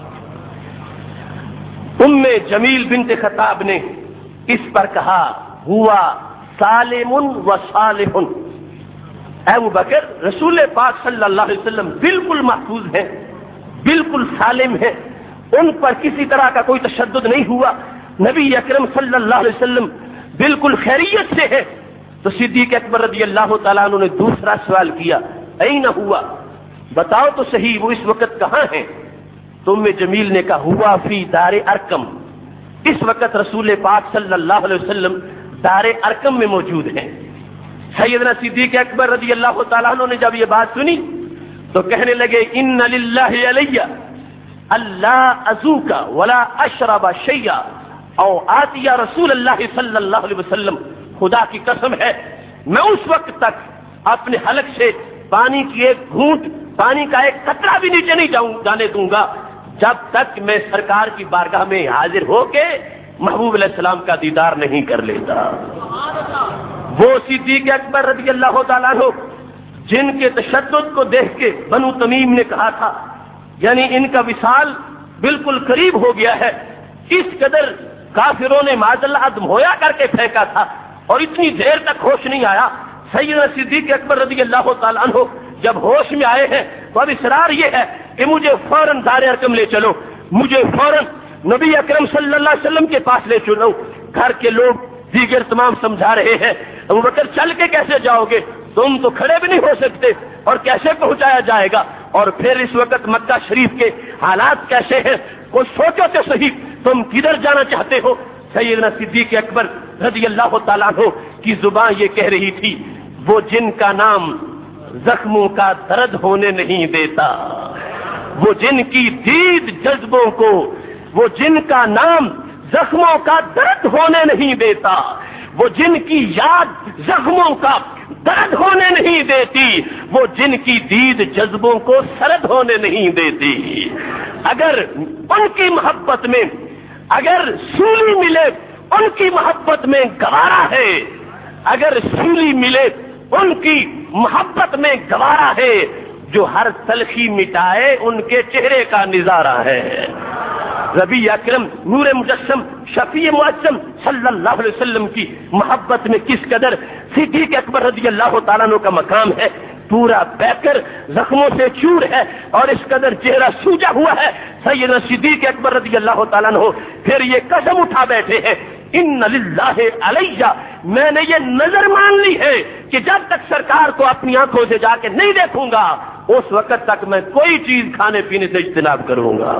ام جمیل بنت خطاب نے اس پر کہا ہوا سالم و صالح، اے ابو بکر رسول پاک صلی اللہ علیہ وسلم بالکل محفوظ ہیں، بالکل سالم ہیں، ان پر کسی طرح کا کوئی تشدد نہیں ہوا، نبی اکرم صلی اللہ علیہ وسلم بالکل خیریت سے ہے۔ تو صدیق اکبر رضی اللہ تعالیٰ عنہ نے دوسرا سوال کیا این ہوا، بتاؤ تو صحیح وہ اس وقت کہاں ہیں؟ تو ام جمیل نے کہا ہوا فی دار ارقم، اس وقت رسول پاک صلی اللہ علیہ وسلم دار ارقم میں موجود ہیں۔ سیدنا صدیق اکبر رضی اللہ تعالیٰ عنہ نے جب یہ بات سنی تو کہنے لگے ان للہ علیہ اللہ ازوک ولا اشرب شیئا او آتی رسول اللہ صلی اللہ علیہ وسلم، خدا کی قسم ہے میں اس وقت تک اپنے حلق سے پانی کی ایک گھونٹ، پانی کا ایک قطرہ بھی نیچے نہیں جانے دوں گا جب تک میں سرکار کی بارگاہ میں حاضر ہو کے محبوب علیہ السلام کا دیدار نہیں کر لیتا۔ وہ صدیق اکبر رضی اللہ تعالیٰ عنہ جن کے تشدد کو دیکھ کے بنو تمیم نے کہا تھا یعنی ان کا وصال بالکل قریب ہو گیا ہے، اس قدر کافروں نے معاذ اللہ ادمویا کر کے پھینکا تھا اور اتنی دیر تک ہوش نہیں آیا۔ سیدنا صدیق اکبر رضی اللہ تعالیٰ عنہ جب ہوش میں آئے ہیں تو اب اصرار یہ ہے کہ مجھے فوراً دار ارقم لے چلو، مجھے فوراً نبی اکرم صلی اللہ علیہ وسلم کے پاس لے چلو۔ گھر کے لوگ دیگر تمام سمجھا رہے ہیں ابو بکر چل کے کیسے جاؤ گے، تم تو کھڑے بھی نہیں ہو سکتے اور کیسے پہنچایا جائے گا، اور پھر اس وقت مکہ شریف کے حالات کیسے ہیں، کوئی سوچو تو صحیح تم کدھر جانا چاہتے ہو۔ سیدنا صدیق اکبر رضی اللہ تعالیٰ عنہ کی زبان یہ کہہ رہی تھی وہ جن کا نام زخموں کا درد ہونے نہیں دیتا، وہ جن کی دید جذبوں کو، وہ جن کا نام زخموں کا درد ہونے نہیں دیتا، وہ جن کی یاد زخموں کا درد ہونے نہیں دیتی، وہ جن کی دید جذبوں کو سرد ہونے نہیں دیتی۔ اگر ان کی محبت میں اگر سولی ملے ان کی محبت میں گوارا ہے، اگر سولی ملے ان کی محبت میں گوارا ہے، جو ہر تلخی مٹائے ان کے چہرے کا نظارہ ہے۔ ربی اکرم نور مجسم شفیع معظم صلی اللہ علیہ وسلم کی محبت میں کس قدر صدیق اکبر رضی اللہ تعالیٰ عنہ کا مقام ہے، پورا بیکر زخموں سے چور ہے اور اس قدر چہرہ سوجا ہوا ہے. سیدنا صدیق اکبر رضی اللہ تعالیٰ عنہ پھر یہ قسم اٹھا بیٹھے ہیں ان للہ علیہ، میں نے یہ نظر مان لی ہے کہ جب تک سرکار کو اپنی آنکھوں سے جا کے نہیں دیکھوں گا اس وقت تک میں کوئی چیز کھانے پینے سے اجتناب کروں گا.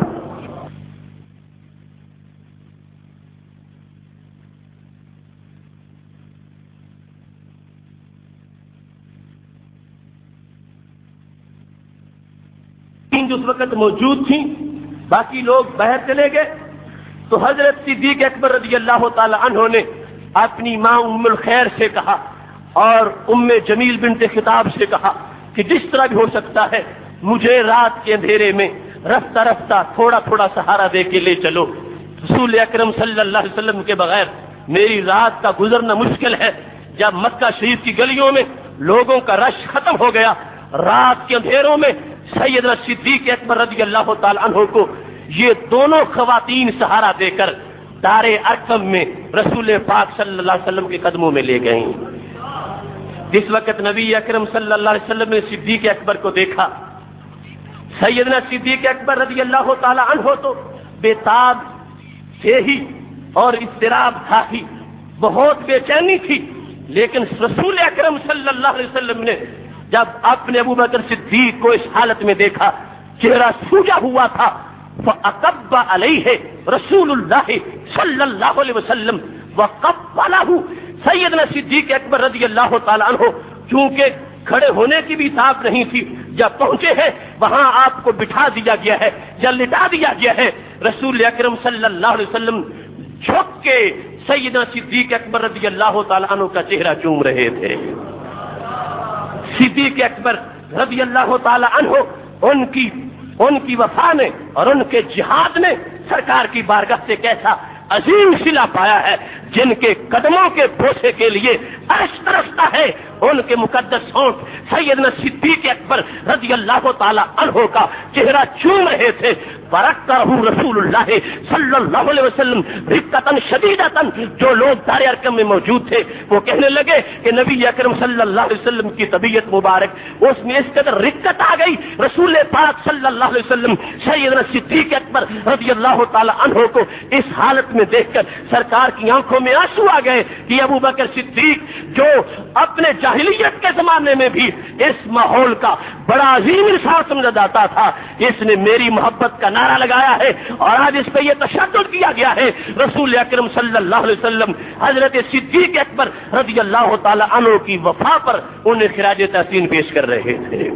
اس وقت موجود تھیں، باقی لوگ باہر چلے گئے تو حضرت صدیق اکبر رضی اللہ تعالی عنہ نے اپنی ماں ام الخیر سے کہا اور ام جمیل بنت خطاب سے کہا کہ جس طرح بھی ہو سکتا ہے مجھے رات کے اندھیرے میں رفتہ رفتہ تھوڑا تھوڑا سہارا دے کے لے چلو. رسول اکرم صلی اللہ علیہ وسلم کے بغیر میری رات کا گزرنا مشکل ہے. جب مکہ شریف کی گلیوں میں لوگوں کا رش ختم ہو گیا، رات کے اندھیروں میں سیدنا صدیق اکبر رضی اللہ تعالی عنہ کو یہ دونوں خواتین سہارا دے کر دار ارقم میں رسول پاک صلی اللہ علیہ وسلم کے قدموں میں لے گئیں. جس وقت نبی اکرم صلی اللہ علیہ وسلم نے صدیق اکبر کو دیکھا، سیدنا صدیق اکبر رضی اللہ تعالی عنہ تو بے تاب تھے ہی اور اضطراب تھا ہی، بہت بے چینی تھی، لیکن رسول اکرم صلی اللہ علیہ وسلم نے جب اپنے ابو بکر صدیق کو اس حالت میں دیکھا، چہرہ سوجا ہوا تھا، فَأَقَبَّ عَلَيْهِ رسول اللہ صلی اللہ علیہ وسلم وَقَبَّلَهُ. سیدنا صدیق اکبر رضی اللہ تعالی عنہ چونکہ کھڑے ہونے کی بھی طاقت نہیں تھی، جب پہنچے ہیں وہاں آپ کو بٹھا دیا گیا ہے یا لٹا دیا گیا ہے. رسول اکرم صلی اللہ علیہ وسلم جھک کے سیدنا صدیق اکبر رضی اللہ تعالی عنہ کا چہرہ چوم رہے تھے. صدیق اکبر رضی اللہ تعالی عنہ ان کی وفا نے اور ان کے جہاد نے سرکار کی بارگاہ سے کیسا عظیم صلہ پایا ہے. جن کے قدموں کے بوسے کے لیے عرش ترستا ہے، ان کے مقدس ہونٹ سیدنا صدیق اکبر رضی اللہ تعالی عنہ کا چہرہ چوم رہے تھے. فرکرہ رسول اللہ صلی اللہ علیہ وسلم رقۃ شدیدۃ. جو لوگ دار ارقم میں موجود تھے وہ کہنے لگے کہ نبی اکرم صلی اللہ علیہ وسلم کی طبیعت مبارک اس میں اس قدر رقت آ گئی. رسول پاک صلی اللہ علیہ وسلم سیدنا صدیق اکبر رضی اللہ تعالی عنہ کو اس حالت میں دیکھ کر سرکار کی آنکھوں میں آنسو آ گئے کہ ابو بکر صدیق جو اپنے جاہلیت کے زمانے میں بھی اس ماحول کا بڑا عظیم انسان سمجھا جاتا تھا، اس نے میری محبت کا نعرہ لگایا ہے اور آج اس پہ یہ تشدد کیا گیا ہے. رسول اکرم صلی اللہ علیہ وسلم حضرت صدیق اکبر رضی اللہ تعالی عنہ کی وفا پر انہیں خراج تحسین پیش کر رہے تھے.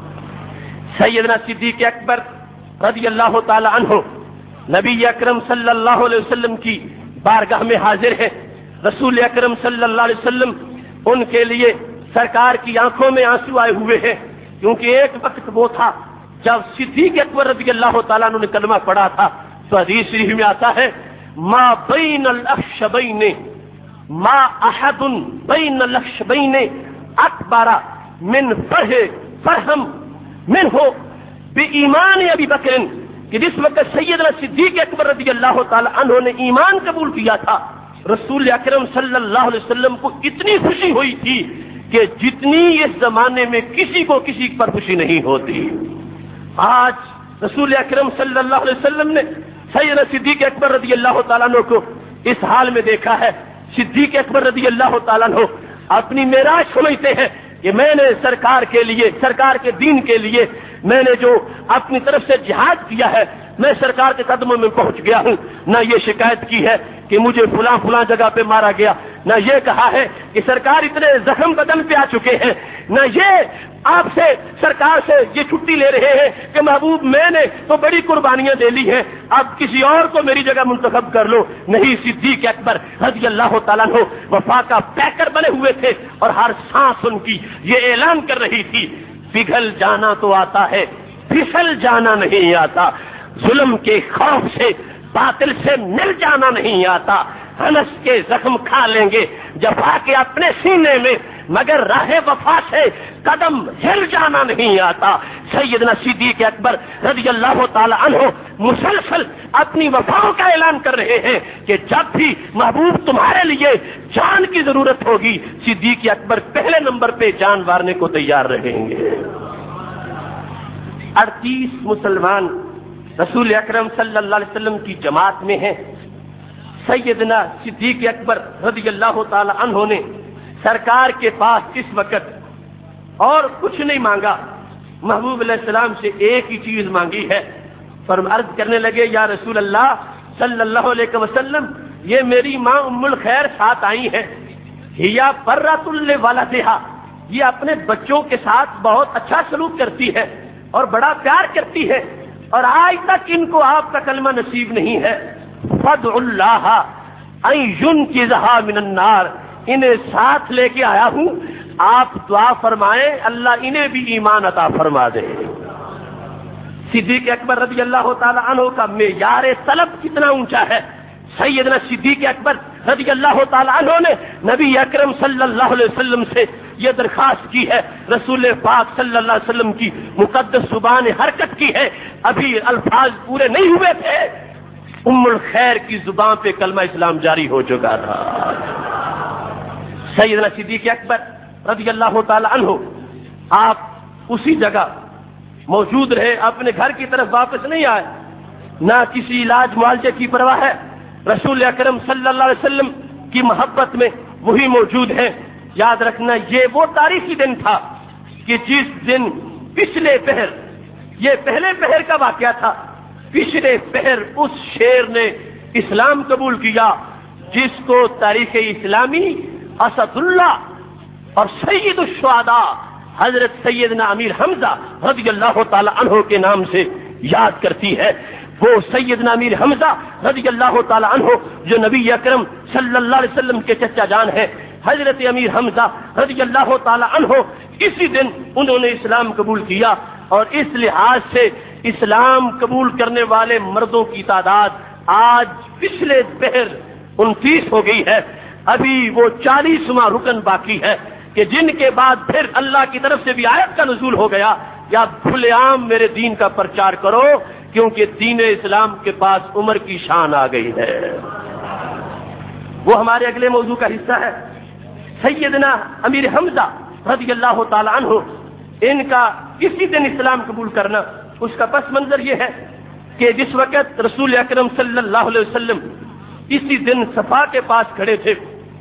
سیدنا صدیق اکبر رضی اللہ تعالی عنہ نبی اکرم صلی اللہ علیہ وسلم کی بارگاہ میں حاضر ہے. رسول اکرم صلی اللہ علیہ وسلم ان کے لیے سرکار کی آنکھوں میں آنسو آئے ہوئے ہیں، کیونکہ ایک وقت وہ تھا جب صدیق اکبر رضی اللہ تعالیٰ عنہ نے کلمہ پڑھا تھا تو حدیث شریف میں آتا ہے ما بین الاخشبین ما احد بین الاخشبین اکبر من فرحم منہ بایمان ابی بکر. کہ جس وقت سیدنا صدیق اکبر رضی اللہ تعالی عنہ نے ایمان قبول کیا تھا، رسول اکرم صلی اللہ علیہ وسلم کو اتنی خوشی ہوئی تھی کہ جتنی اس زمانے میں کسی کو کسی پر خوشی نہیں ہوتی. آج رسول اکرم صلی اللہ علیہ وسلم نے سیدنا صدیق اکبر رضی اللہ تعالیٰ عنہ کو اس حال میں دیکھا ہے. صدیق اکبر رضی اللہ تعالیٰ عنہ اپنی معراج سمجھتے ہیں کہ میں نے سرکار کے لیے، سرکار کے دین کے لیے میں نے جو اپنی طرف سے جہاد کیا ہے، میں سرکار کے قدموں میں پہنچ گیا ہوں. نہ یہ شکایت کی ہے کہ مجھے فلاں فلاں جگہ پہ مارا گیا، نہ یہ کہا ہے کہ سرکار اتنے زخم قدم پہ آ چکے ہیں، نہ یہ آپ سے سرکار سے یہ چھٹی لے رہے ہیں کہ محبوب میں نے تو بڑی قربانیاں دے لی ہیں، اب کسی اور کو میری جگہ منتخب کر لو. نہیں، صدیق اکبر رضی اللہ تعالیٰ عنہ وفا کا پیکر بنے ہوئے تھے اور ہر سانس ان کی یہ اعلان کر رہی تھی پگھل جانا تو آتا ہے، پھسل جانا نہیں آتا. ظلم کے خوف سے، باطل سے مل جانا نہیں آتا. ہنس کے زخم کھا لیں گے، جفا کے اپنے سینے میں مگر راہ وفا سے قدم ہل جانا نہیں آتا۔ سیدنا صدیق اکبر رضی اللہ تعالی عنہ مسلسل اپنی وفاؤں کا اعلان کر رہے ہیں کہ جب بھی محبوب تمہارے لیے جان کی ضرورت ہوگی، صدیق اکبر پہلے نمبر پہ جان وارنے کو تیار رہیں گے۔ 38 مسلمان رسول اکرم صلی اللہ علیہ وسلم کی جماعت میں ہیں۔ سیدنا صدیق اکبر رضی اللہ تعالی عنہ نے سرکار کے پاس اس وقت اور کچھ نہیں مانگا، محبوب علیہ السلام سے ایک ہی چیز مانگی ہے۔ عرض کرنے لگے یا رسول اللہ صلی اللہ علیہ وسلم، یہ میری ماں ام الخیر ساتھ آئی ہے، ہیا برۃ لولدہا، یہ اپنے بچوں کے ساتھ بہت اچھا سلوک کرتی ہے اور بڑا پیار کرتی ہے، اور آج تک ان کو آپ کا کلمہ نصیب نہیں ہے۔ فادع اللہ ان ینقذھا من النار، انہیں ساتھ لے کے آیا ہوں، آپ دعا فرمائیں اللہ انہیں بھی ایمان عطا فرما دے۔ صدیق اکبر رضی اللہ تعالی عنہ کا معیار طلب کتنا اونچا ہے۔ سیدنا صدیق اکبر رضی اللہ تعالی عنہ نے نبی اکرم صلی اللہ علیہ وسلم سے یہ درخواست کی ہے، رسول پاک صلی اللہ علیہ وسلم کی مقدس زبان حرکت کی ہے، ابھی الفاظ پورے نہیں ہوئے تھے، ام الخیر کی زبان پہ کلمہ اسلام جاری ہو چکا تھا۔ سیدنا صدیق اکبر رضی اللہ تعالی عنہ آپ اسی جگہ موجود رہے، اپنے گھر کی طرف واپس نہیں آئے، نہ کسی علاج معالجے کی پرواہ ہے، رسول اکرم صلی اللہ علیہ وسلم کی محبت میں وہی موجود ہیں۔ یاد رکھنا یہ وہ تاریخی دن تھا کہ جس دن پچھلے پہر، یہ پہلے پہر کا واقعہ تھا، پچھلے پہر اس شیر نے اسلام قبول کیا جس کو تاریخ اسلامی اسد اللہ اور سید الشہداء حضرت سیدنا امیر حمزہ رضی اللہ تعالی عنہ کے نام سے یاد کرتی ہے۔ وہ سیدنا امیر حمزہ رضی اللہ تعالی عنہ جو نبی اکرم صلی اللہ علیہ وسلم کے چچا جان ہیں، حضرت امیر حمزہ رضی اللہ تعالی عنہ اسی دن انہوں نے اسلام قبول کیا، اور اس لحاظ سے اسلام قبول کرنے والے مردوں کی تعداد آج پچھلے پہر 29 ہو گئی ہے، ابھی وہ 40واں رکن باقی ہے کہ جن کے بعد پھر اللہ کی طرف سے بھی آیت کا نزول ہو گیا، یا کھلے عام میرے دین کا پرچار کرو کیونکہ دین اسلام کے پاس عمر کی شان آ گئی ہے۔ وہ ہمارے اگلے موضوع کا حصہ ہے۔ سیدنا امیر حمزہ رضی اللہ تعالی عنہ، ان کا اسی دن اسلام قبول کرنا، اس کا پس منظر یہ ہے کہ جس وقت رسول اکرم صلی اللہ علیہ وسلم اسی دن صفا کے پاس کھڑے تھے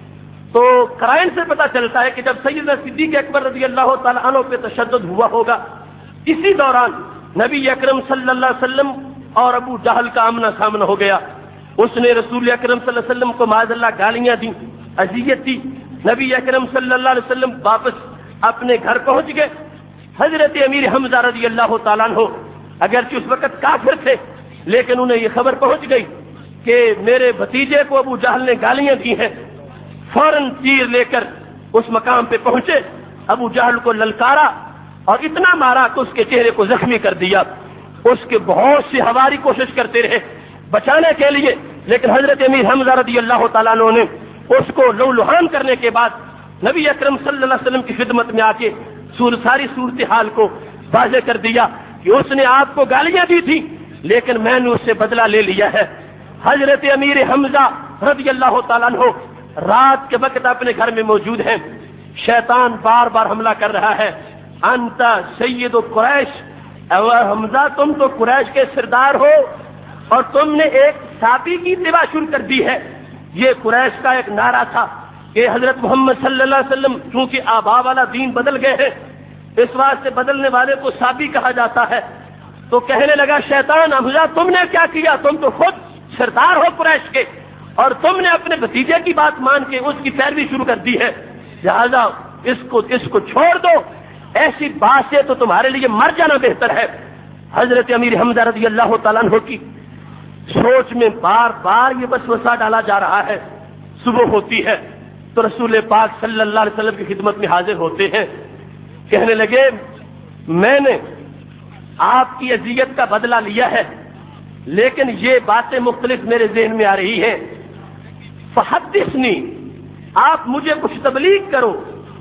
تو قرائن سے پتہ چلتا ہے کہ جب سیدنا صدیق اکبر رضی اللہ تعالی عنہ پہ تشدد ہوا ہوگا، اسی دوران نبی اکرم صلی اللہ علیہ وسلم اور ابو جہل کا آمنا سامنا ہو گیا۔ اس نے رسول اکرم صلی اللہ علیہ وسلم کو معاذ اللہ گالیاں دی، اذیت دی۔ نبی اکرم صلی اللہ علیہ وسلم واپس اپنے گھر پہنچ گئے۔ حضرت امیر حمزہ رضی اللہ تعالیٰ عنہ اگرچہ اس وقت کافر تھے لیکن انہیں یہ خبر پہنچ گئی کہ میرے بھتیجے کو ابو جہل نے گالیاں دی ہیں، فوراً تیر لے کر اس مقام پہ پہنچے، ابو جہل کو للکارا اور اتنا مارا کہ اس کے چہرے کو زخمی کر دیا۔ اس کے بہت سی ہواری کوشش کرتے رہے بچانے کے لیے، لیکن حضرت امیر حمزہ رضی اللہ تعالیٰ عنہ نے اس کو لہولہان کرنے کے بعد نبی اکرم صلی اللہ علیہ وسلم کی خدمت میں آ کے ساری صورتحال کو واضح کر دیا کہ اس نے آپ کو گالیاں دی تھی لیکن میں نے اس سے بدلہ لے لیا ہے۔ حضرت امیر حمزہ رضی اللہ تعالیٰ عنہ رات کے وقت اپنے گھر میں موجود ہیں، شیطان بار بار حملہ کر رہا ہے، انت سید قریش، اے حمزہ تم تو قریش کے سردار ہو اور تم نے ایک صحابی کی اتباع شروع کر دی ہے۔ یہ قریش کا ایک نعرہ تھا کہ حضرت محمد صلی اللہ علیہ وسلم چونکہ آبا والا دین بدل گئے ہیں، اس واسطے بدلنے والے کو صحابی کہا جاتا ہے۔ تو کہنے لگا شیطان، حمزہ تم نے کیا کیا؟ تم تو خود سردار ہو قریش کے اور تم نے اپنے بھتیجے کی بات مان کے اس کی پیروی شروع کر دی ہے، لہذا اس کو چھوڑ دو، ایسی بات سے تو تمہارے لیے مر جانا بہتر ہے۔ حضرت امیر حمزہ رضی اللہ تعالیٰ عنہ کی سوچ میں بار بار یہ وسوسہ ڈالا جا رہا ہے۔ صبح ہوتی ہے تو رسول پاک صلی اللہ علیہ وسلم کی خدمت میں حاضر ہوتے ہیں، کہنے لگے میں نے آپ کی اذیت کا بدلہ لیا ہے لیکن یہ باتیں مختلف میرے ذہن میں آ رہی ہیں، فحدثنی، آپ مجھے کچھ تبلیغ کرو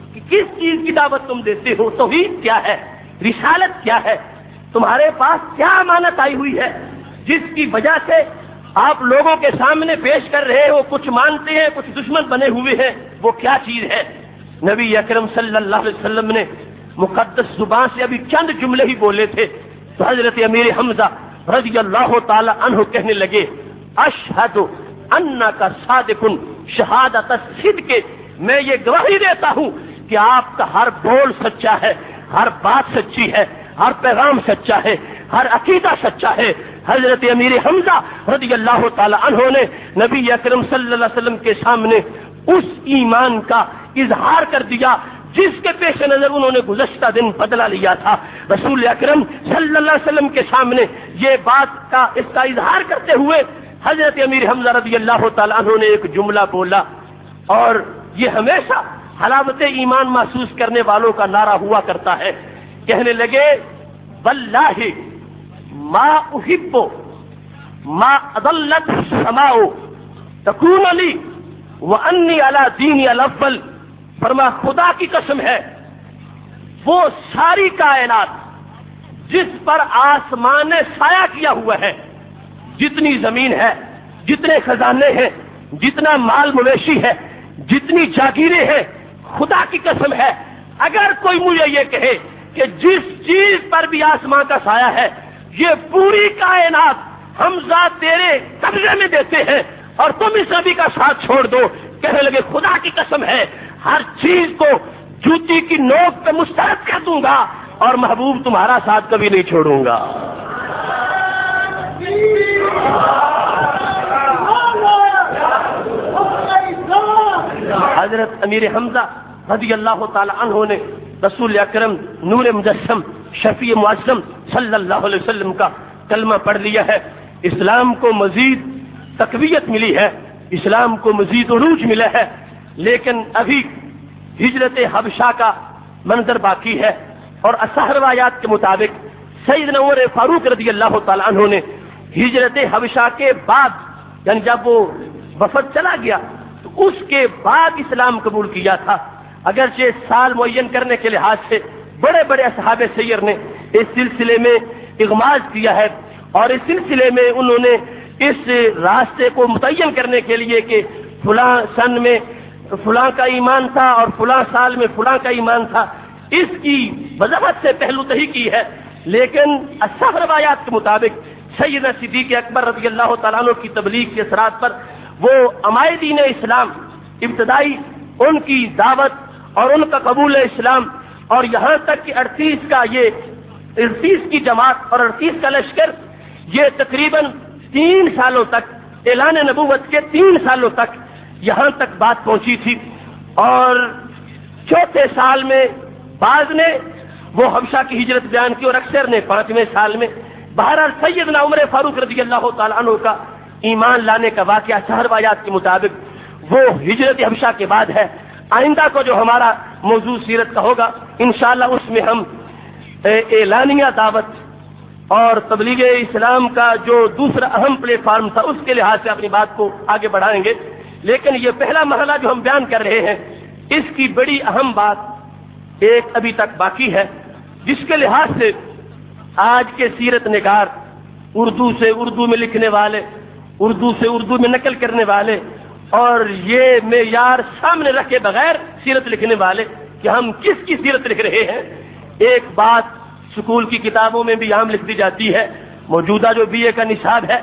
کہ کس چیز کی دعوت تم دیتے ہو، توحید کیا ہے، رسالت کیا ہے، تمہارے پاس کیا امانت آئی ہوئی ہے جس کی وجہ سے آپ لوگوں کے سامنے پیش کر رہے ہو، کچھ مانتے ہیں کچھ دشمن بنے ہوئے ہیں، وہ کیا چیز ہے؟ نبی اکرم صلی اللہ علیہ وسلم نے مقدس زبان سے ابھی چند جملے ہی بولے تھے تو حضرت امیر حمزہ رضی اللہ تعالی عنہ کہنے لگے اشہد انک صادق شہادت الصدق، میں یہ گواہی دیتا ہوں کہ آپ کا ہر بول سچا ہے، ہر بات سچی ہے، ہر پیغام سچا ہے، ہر عقیدہ سچا ہے۔ حضرت امیر حمزہ رضی اللہ تعالی عنہ نے نبی اکرم صلی اللہ علیہ وسلم کے سامنے اس ایمان کا اظہار کر دیا جس کے پیش نظر انہوں نے گزشتہ دن بدلہ لیا تھا۔ رسول اکرم صلی اللہ علیہ وسلم کے سامنے یہ بات کا اس کا اظہار کرتے ہوئے حضرت امیر حمزہ رضی اللہ تعالی عنہ نے ایک جملہ بولا، اور یہ ہمیشہ حلاوت ایمان محسوس کرنے والوں کا نعرہ ہوا کرتا ہے۔ کہنے لگے واللہ ما احب ما اضلت السماء تکون لی وانی علی دین الاول، فرما خدا کی قسم ہے وہ ساری کائنات جس پر آسمان نے سایہ کیا ہوا ہے، جتنی زمین ہے، جتنے خزانے ہیں، جتنا مال مویشی ہے، جتنی جاگیریں ہیں، خدا کی قسم ہے اگر کوئی مجھے یہ کہے کہ جس چیز پر بھی آسمان کا سایہ ہے یہ پوری کائنات حمزہ تیرے قبضے میں دیتے ہیں اور تم اس نبی کا ساتھ چھوڑ دو، کہنے لگے خدا کی قسم ہے ہر چیز کو جوتی کی نوک پہ مسترد کر دوں گا اور محبوب تمہارا ساتھ کبھی نہیں چھوڑوں گا۔ حضرت امیر حمزہ رضی اللہ تعالی عنہ نے رسول اکرم نور مجسم شفیع معظم صلی اللہ علیہ وسلم کا کلمہ پڑھ لیا ہے۔ اسلام کو مزید تقویت ملی ہے، اسلام کو مزید عروج ملا ہے، لیکن ابھی ہجرت حبشہ کا منظر باقی ہے، اور اصح روایات کے مطابق سیدنا عمر فاروق رضی اللہ تعالی عنہ نے ہجرت حبشہ کے بعد یعنی جب وہ وفد چلا گیا تو اس کے بعد اسلام قبول کیا تھا، اگرچہ سال معین کرنے کے لحاظ سے بڑے بڑے اصحاب سیر نے اس سلسلے میں اغماض کیا ہے، اور اس سلسلے میں انہوں نے اس راستے کو متعین کرنے کے لیے کہ فلاں سن میں فلاں کا ایمان تھا اور فلاں سال میں فلاں کا ایمان تھا، اس کی وضاحت سے پہلو تہی کی ہے، لیکن اصح روایات کے مطابق سیدنا صدیق اکبر رضی اللہ تعالیٰ عنہ کی تبلیغ کے اثرات پر وہ عمائے دین اسلام ابتدائی ان کی دعوت اور ان کا قبول اسلام، اور یہاں تک کہ 38 کی جماعت اور 38 کا لشکر، یہ تقریباً 3 سالوں تک اعلان نبوت کے 3 سالوں تک یہاں تک بات پہنچی تھی، اور چوتھے سال میں بعض نے وہ حبشہ کی ہجرت بیان کی اور اکثر نے 5ویں سال میں۔ بہرحال سیدنا عمر فاروق رضی اللہ تعالی عنہ کا ایمان لانے کا واقعہ صحیح روایات کے مطابق وہ ہجرت حبشہ کے بعد ہے۔ آئندہ کو جو ہمارا موضوع سیرت کا ہوگا انشاءاللہ اس میں ہم اعلانیہ دعوت اور تبلیغ اسلام کا جو دوسرا اہم پلیٹ فارم تھا اس کے لحاظ سے اپنی بات کو آگے بڑھائیں گے، لیکن یہ پہلا مرحلہ جو ہم بیان کر رہے ہیں اس کی بڑی اہم بات ایک ابھی تک باقی ہے، جس کے لحاظ سے آج کے سیرت نگار، اردو سے اردو میں لکھنے والے، اردو سے اردو میں نقل کرنے والے، اور یہ معیار سامنے رکھے بغیر سیرت لکھنے والے کہ ہم کس کی سیرت لکھ رہے ہیں۔ ایک بات سکول کی کتابوں میں بھی عام لکھ دی جاتی ہے، موجودہ جو بی اے کا نصاب ہے،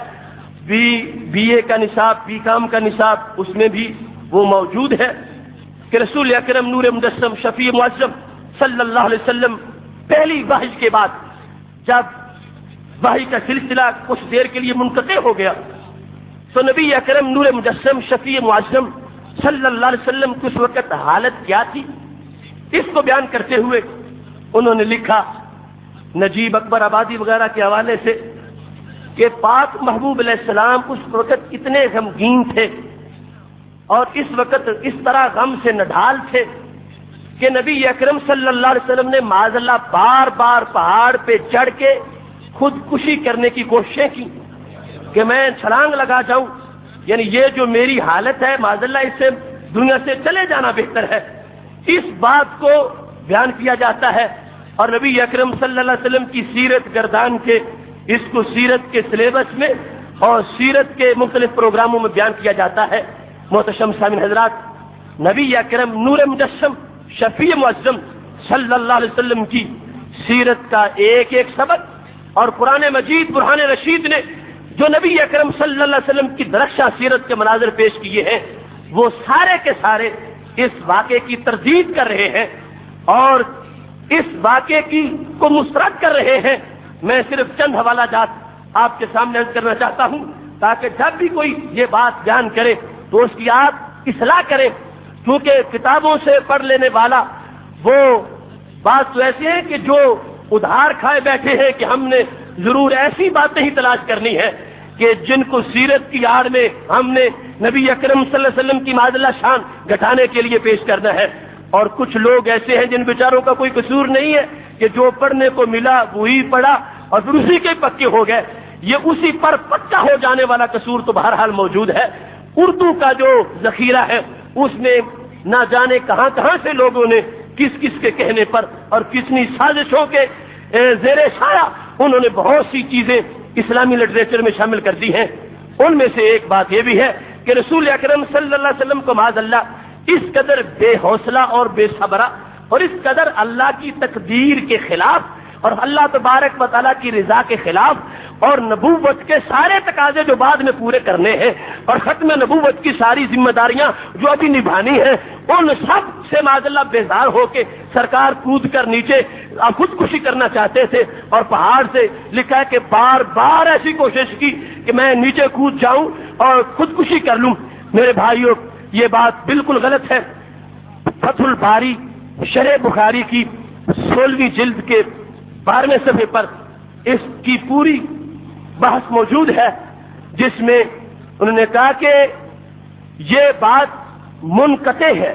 بی اے کا نصاب، بی کام کا نصاب، اس میں بھی وہ موجود ہے کہ رسول اکرم نور مجسم شفیع معظم صلی اللہ علیہ وسلم پہلی وحی کے بعد جب وحی کا سلسلہ کچھ دیر کے لیے منقطع ہو گیا تو نبی اکرم نور مجسم شفیع معظم صلی اللہ علیہ وسلم کی اس وقت حالت کیا تھی، اس کو بیان کرتے ہوئے انہوں نے لکھا نجیب اکبر آبادی وغیرہ کے حوالے سے کہ پاک محبوب علیہ السلام اس وقت اتنے غمگین تھے اور اس وقت اس طرح غم سے نڈھال تھے کہ نبی اکرم صلی اللہ علیہ وسلم نے معاذ اللہ بار بار پہاڑ پہ چڑھ کے خودکشی کرنے کی کوششیں کی کہ میں چھلانگ لگا جاؤں، یعنی یہ جو میری حالت ہے معاذ اللہ اس سے دنیا سے چلے جانا بہتر ہے۔ اس بات کو بیان کیا جاتا ہے اور نبی اکرم صلی اللہ علیہ وسلم کی سیرت گردان کے اس کو سیرت کے سلیبس میں اور سیرت کے مختلف پروگراموں میں بیان کیا جاتا ہے۔ محتشم سامعین حضرات، نبی اکرم نور مجسم شفیع معظم صلی اللہ علیہ وسلم کی سیرت کا ایک ایک سبق اور قرآن مجید برہان رشید نے جو نبی اکرم صلی اللہ علیہ وسلم کی درخشاں سیرت کے مناظر پیش کیے ہیں وہ سارے کے سارے اس واقعے کی تردید کر رہے ہیں اور اس واقعے کو مسترد کر رہے ہیں۔ میں صرف چند حوالہ جات آپ کے سامنے عرض کرنا چاہتا ہوں تاکہ جب بھی کوئی یہ بات بیان کرے تو اس کی آپ اصلاح کریں، کیونکہ کتابوں سے پڑھ لینے والا وہ بات تو ایسے ہے کہ جو ادھار کھائے بیٹھے ہیں کہ ہم نے ضرور ایسی باتیں ہی تلاش کرنی ہے کہ جن کو سیرت کی آڑ میں ہم نے نبی اکرم صلی اللہ علیہ وسلم کی معاذ اللہ شان گھٹانے کے لیے پیش کرنا ہے۔ اور کچھ لوگ ایسے ہیں جن بیچاروں کا کوئی قصور نہیں ہے کہ جو پڑھنے کو ملا وہی پڑھا اور پھر اسی کے پکے ہو گئے، یہ اسی پر پکا ہو جانے والا قصور تو بہرحال موجود ہے۔ اردو کا جو ذخیرہ ہے اس میں نہ جانے کہاں کہاں سے لوگوں نے کس کس کے کہنے پر اور کتنی سازشوں کے زیر سایہ انہوں نے بہت سی چیزیں اسلامی لٹریچر میں شامل کر دی ہیں۔ ان میں سے ایک بات یہ بھی ہے کہ رسول اکرم صلی اللہ علیہ وسلم کو معاذ اللہ اس قدر بے حوصلہ اور بے صبرہ اور اس قدر اللہ کی تقدیر کے خلاف اور اللہ تبارک و تعالیٰ کی رضا کے خلاف اور نبوت کے سارے تقاضے جو بعد میں پورے کرنے ہیں اور ختم نبوت کی ساری ذمہ داریاں جو ابھی نبھانی ہیں ان سب سے معاذ اللہ بیزار ہو کے سرکار کود کر نیچے خودکشی کرنا چاہتے تھے اور پہاڑ سے لکھا ہے کہ بار بار ایسی کوشش کی کہ میں نیچے کود جاؤں اور خودکشی کر لوں۔ میرے بھائیوں، یہ بات بالکل غلط ہے۔ فتح الباری شرح بخاری کی 16ویں جلد کے 12ویں صفحے پر اس کی پوری بحث موجود ہے جس میں انہوں نے کہا کہ یہ بات منقطع ہے،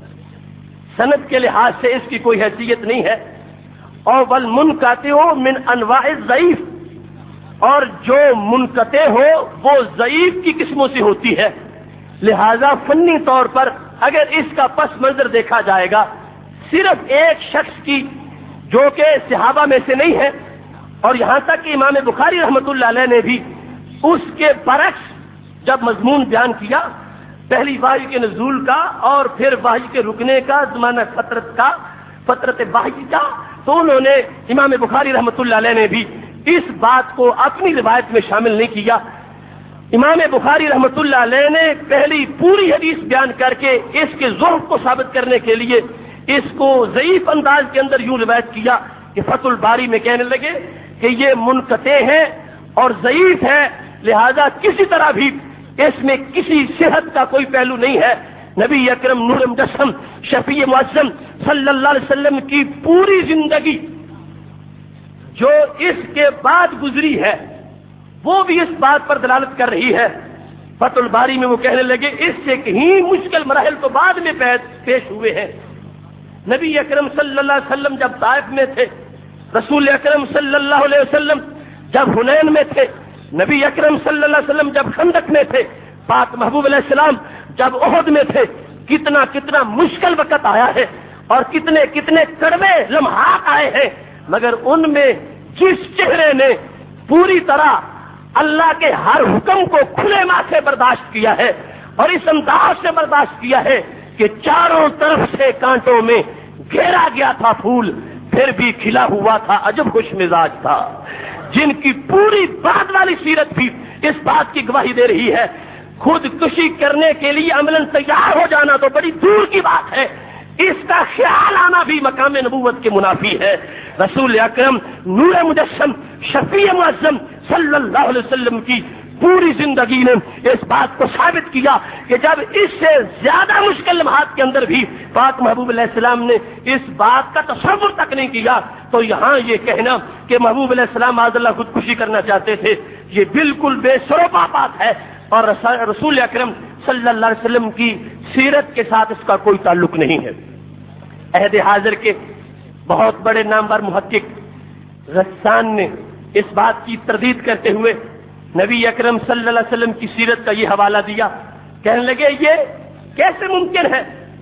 سند کے لحاظ سے اس کی کوئی حیثیت نہیں ہے، اور والمنقطع من انواع الضعیف، اور جو منقطع ہو وہ ضعیف کی قسموں سے ہوتی ہے، لہذا فنی طور پر اگر اس کا پس منظر دیکھا جائے گا صرف ایک شخص کی جو کہ صحابہ میں سے نہیں ہے، اور یہاں تک کہ امام بخاری رحمۃ اللہ علیہ نے بھی اس کے برعکس جب مضمون بیان کیا پہلی وحی کے نزول کا اور پھر وحی کے رکنے کا زمانہ فترت وحی کا، تو انہوں نے امام بخاری رحمۃ اللہ علیہ نے بھی اس بات کو اپنی روایت میں شامل نہیں کیا۔ امام بخاری رحمۃ اللہ علیہ نے پہلی پوری حدیث بیان کر کے اس کے ضعف کو ثابت کرنے کے لیے اس کو ضعیف انداز کے اندر یوں روایت کیا کہ فتح الباری میں کہنے لگے کہ یہ منقطع ہے اور ضعیف ہے، لہذا کسی طرح بھی اس میں کسی صحت کا کوئی پہلو نہیں ہے۔ نبی اکرم نور مجسم شفیع معظم صلی اللہ علیہ وسلم کی پوری زندگی جو اس کے بعد گزری ہے وہ بھی اس بات پر دلالت کر رہی ہے۔ فتح الباری میں وہ کہنے لگے اس سے کہیں مشکل مراحل تو بعد میں پیش ہوئے ہیں۔ نبی اکرم صلی اللہ علیہ وسلم جب طائف میں تھے، رسول اکرم صلی اللہ علیہ وسلم جب حنین میں تھے، نبی اکرم صلی اللہ علیہ وسلم جب خندق میں تھے، پاک محبوب علیہ السلام جب احد میں تھے، کتنا کتنا مشکل وقت آیا ہے اور کتنے کتنے کڑوے لمحات آئے ہیں، مگر ان میں جس چہرے نے پوری طرح اللہ کے ہر حکم کو کھلے ماں سے برداشت کیا ہے اور اس انداز سے برداشت کیا ہے کہ چاروں طرف سے کانٹوں میں گھیرا گیا تھا پھول پھر بھی کھلا ہوا تھا، عجب خوش مزاج تھا، جن کی پوری بعد والی سیرت بھی اس بات کی گواہی دے رہی ہے۔ خودکشی کرنے کے لیے عملاً تیار ہو جانا تو بڑی دور کی بات ہے، اس کا خیال آنا بھی مقام نبوت کے منافی ہے۔ رسول اکرم نور مجسم شفیع معظم صلی اللہ علیہ وسلم کی پوری زندگی نے اس بات کو ثابت کیا کہ جب اس سے زیادہ مشکل لمحات کے اندر بھی پاک محبوب علیہ السلام نے اس بات کا تصور تک نہیں کیا، تو یہاں یہ کہنا کہ محبوب علیہ السلام معاذ اللہ خودکشی کرنا چاہتے تھے یہ بالکل بے سروپا بات ہے، اور رسول اکرم صلی اللہ علیہ وسلم کی سیرت کے ساتھ اس کا کوئی تعلق نہیں ہے۔ عہد حاضر کے بہت بڑے نامور محقق رسان نے اس بات کی تردید کرتے ہوئے نبی اکرم صلی اللہ علیہ وسلم کی سیرت کا یہ حوالہ دیا، کہنے لگے یہ کیسے ممکن ہے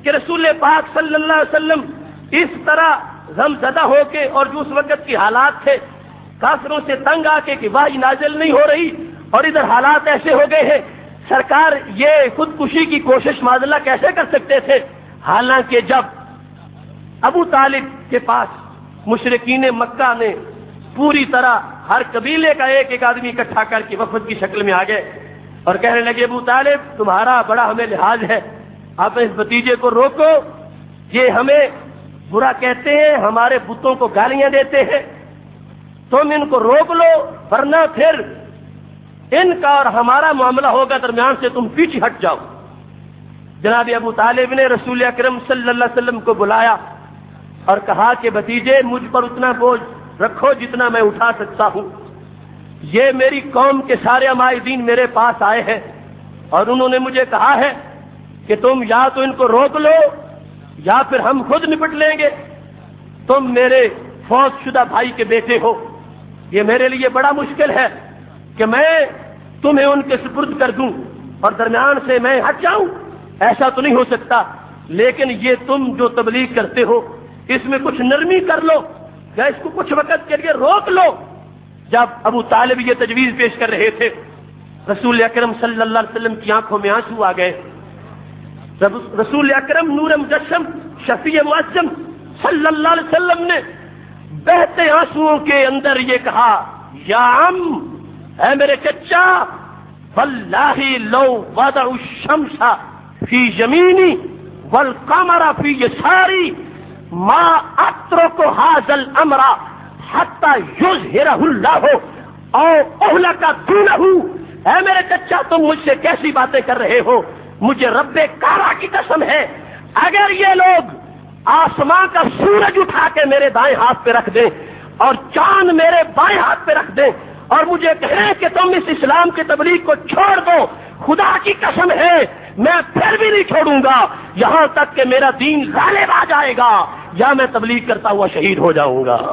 کہ رسول پاک صلی اللہ علیہ وسلم اس طرح غم زدہ ہو کے، اور جو اس وقت کی حالات تھے کافروں سے تنگ آ کے کہ وحی نازل نہیں ہو رہی اور ادھر حالات ایسے ہو گئے ہیں، سرکار یہ خودکشی کی کوشش معاذ اللہ کیسے کر سکتے تھے؟ حالانکہ جب ابو طالب کے پاس مشرکین مکہ نے پوری طرح ہر قبیلے کا ایک ایک آدمی اکٹھا کر کے وفد کی شکل میں آ گئے اور کہنے لگے ابو طالب تمہارا بڑا ہمیں لحاظ ہے، آپ اس بھتیجے کو روکو، یہ ہمیں برا کہتے ہیں، ہمارے بتوں کو گالیاں دیتے ہیں، تم ان کو روک لو ورنہ پھر ان کا اور ہمارا معاملہ ہوگا، درمیان سے تم پیچھے ہٹ جاؤ۔ جناب ابو طالب نے رسول اکرم صلی اللہ علیہ وسلم کو بلایا اور کہا کہ بھتیجے مجھ پر اتنا بوجھ رکھو جتنا میں اٹھا سکتا ہوں، یہ میری قوم کے سارے عمائدین میرے پاس آئے ہیں اور انہوں نے مجھے کہا ہے کہ تم یا تو ان کو روک لو یا پھر ہم خود نپٹ لیں گے، تم میرے فوت شدہ بھائی کے بیٹے ہو، یہ میرے لیے بڑا مشکل ہے کہ میں تمہیں ان کے سپرد کر دوں اور درمیان سے میں ہٹ جاؤں، ایسا تو نہیں ہو سکتا، لیکن یہ تم جو تبلیغ کرتے ہو اس میں کچھ نرمی کر لو یا اس کو کچھ وقت کے لیے روک لو۔ جب ابو طالب یہ تجویز پیش کر رہے تھے رسول اکرم صلی اللہ علیہ وسلم کی آنکھوں میں آنسو آ گئے۔ رسول اکرم نور مجسم شفیع معظم صلی اللہ علیہ وسلم نے بہتے آنسوؤں کے اندر یہ کہا، یا عم، اے میرے چچا، واللہ لو وضع الشمس فی یمینی والقمر فی یساری ما اترک هذا الامر حتی یظہرہ اللہ او اہلک دونہ۔ اے میرے چچا تم مجھ سے کیسی باتیں کر رہے ہو؟ مجھے رب کعبہ کی قسم ہے اگر یہ لوگ آسمان کا سورج اٹھا کے میرے دائیں ہاتھ پہ رکھ دیں اور چاند میرے بائیں ہاتھ پہ رکھ دیں اور مجھے کہیں کہ تم اس اسلام کی تبلیغ کو چھوڑ دو، خدا کی قسم ہے میں پھر بھی نہیں چھوڑوں گا یہاں تک کہ میرا دین غالب آ جائے گا یا میں تبلیغ کرتا ہوا شہید ہو جاؤں گا۔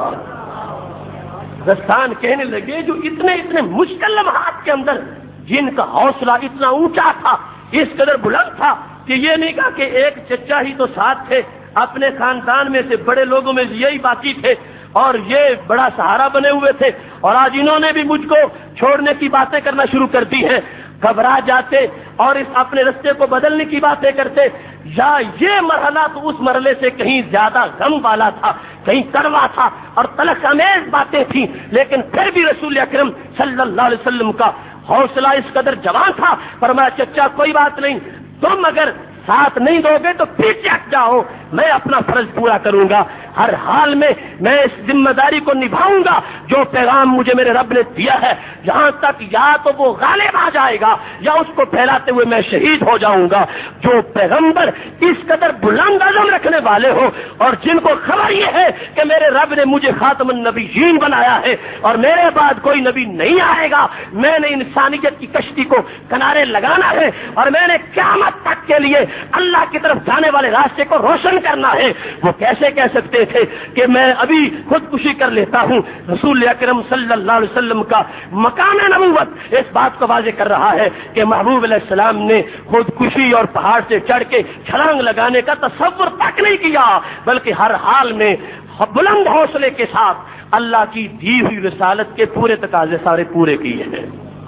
دستان کہنے لگے جو اتنے مشکل لمحات کے اندر جن کا حوصلہ اتنا اونچا تھا، اس قدر بلند تھا کہ یہ نہیں کہا کہ ایک چچا ہی تو ساتھ تھے، اپنے خاندان میں سے بڑے لوگوں میں یہی باقی تھے اور یہ بڑا سہارا بنے ہوئے تھے اور آج انہوں نے بھی مجھ کو چھوڑنے کی باتیں کرنا شروع کر دی ہیں، گھبرا جاتے اور اس اپنے رستے کو بدلنے کی باتیں کرتے، یا یہ مرحلہ تو اس مرحلے سے کہیں زیادہ غم والا تھا، کہیں کڑوا تھا اور تلخ امیز باتیں تھیں، لیکن پھر بھی رسول اکرم صلی اللہ علیہ وسلم کا حوصلہ اس قدر جوان تھا، فرمایا چچا کوئی بات نہیں، تم اگر ساتھ نہیں دو گے تو پیچھے ہٹ جاؤ، میں اپنا فرض پورا کروں گا، ہر حال میں میں اس ذمہ داری کو نبھاؤں گا جو پیغام مجھے میرے رب نے دیا ہے، یہاں تک یا تو وہ غالب آ جائے گا یا اس کو پھیلاتے ہوئے میں شہید ہو جاؤں گا۔ جو پیغمبر اس قدر بلند عزم رکھنے والے ہو اور جن کو خبر یہ ہے کہ میرے رب نے مجھے خاتم النبیین بنایا ہے اور میرے بعد کوئی نبی نہیں آئے گا، میں نے انسانیت کی کشتی کو کنارے لگانا ہے اور میں نے قیامت تک کے لیے اللہ کی طرف جانے والے راستے کو روشن کرنا ہے، وہ کیسے کہہ سکتے تھے کہ میں ابھی خودکشی کر لیتا ہوں؟ رسول اکرم صلی اللہ علیہ وسلم کا مقام نبوت اس بات کو واضح کر رہا ہے کہ محبوب علیہ السلام نے خودکشی اور پہاڑ سے چڑھ کے چھلانگ لگانے کا تصور تک نہیں کیا، بلکہ ہر حال میں بلند حوصلے کے ساتھ اللہ کی دی ہوئی رسالت کے پورے تقاضے سارے پورے کیے ہیں۔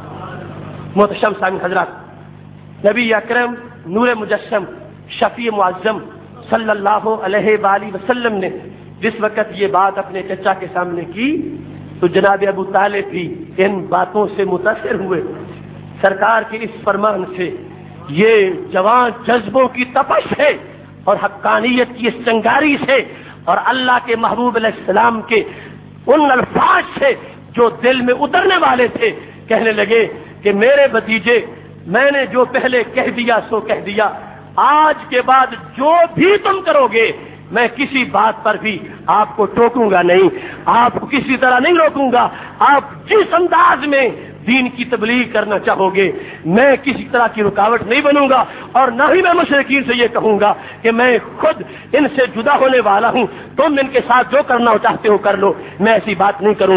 محتشم سامعین حضرات، نبی اکرم نور مجسم شفیع معظم صلی اللہ علیہ وآلہ وسلم نے جس وقت یہ بات اپنے چچا کے سامنے کی تو جناب ابو طالب بھی ان باتوں سے متاثر ہوئے، سرکار کے اس فرمان سے، یہ جوان جذبوں کی تپش ہے اور حقانیت کی اس چنگاری سے اور اللہ کے محبوب علیہ السلام کے ان الفاظ سے جو دل میں اترنے والے تھے، کہنے لگے کہ میرے بھتیجے میں نے جو پہلے کہہ دیا سو کہہ دیا، آج کے بعد جو بھی تم کرو گے میں کسی بات پر بھی آپ کو ٹوکوں گا نہیں، آپ کو کسی طرح نہیں روکوں گا، آپ جس انداز میں دین کی تبلیغ کرنا چاہو گے میں کسی طرح کی رکاوٹ نہیں بنوں گا اور نہ ہی میں مشرکین سے یہ کہوں گا کہ میں خود ان سے جدا ہونے والا ہوں، تم ان کے ساتھ جو کرنا چاہتے ہو کر لو، میں ایسی بات نہیں کروں گا۔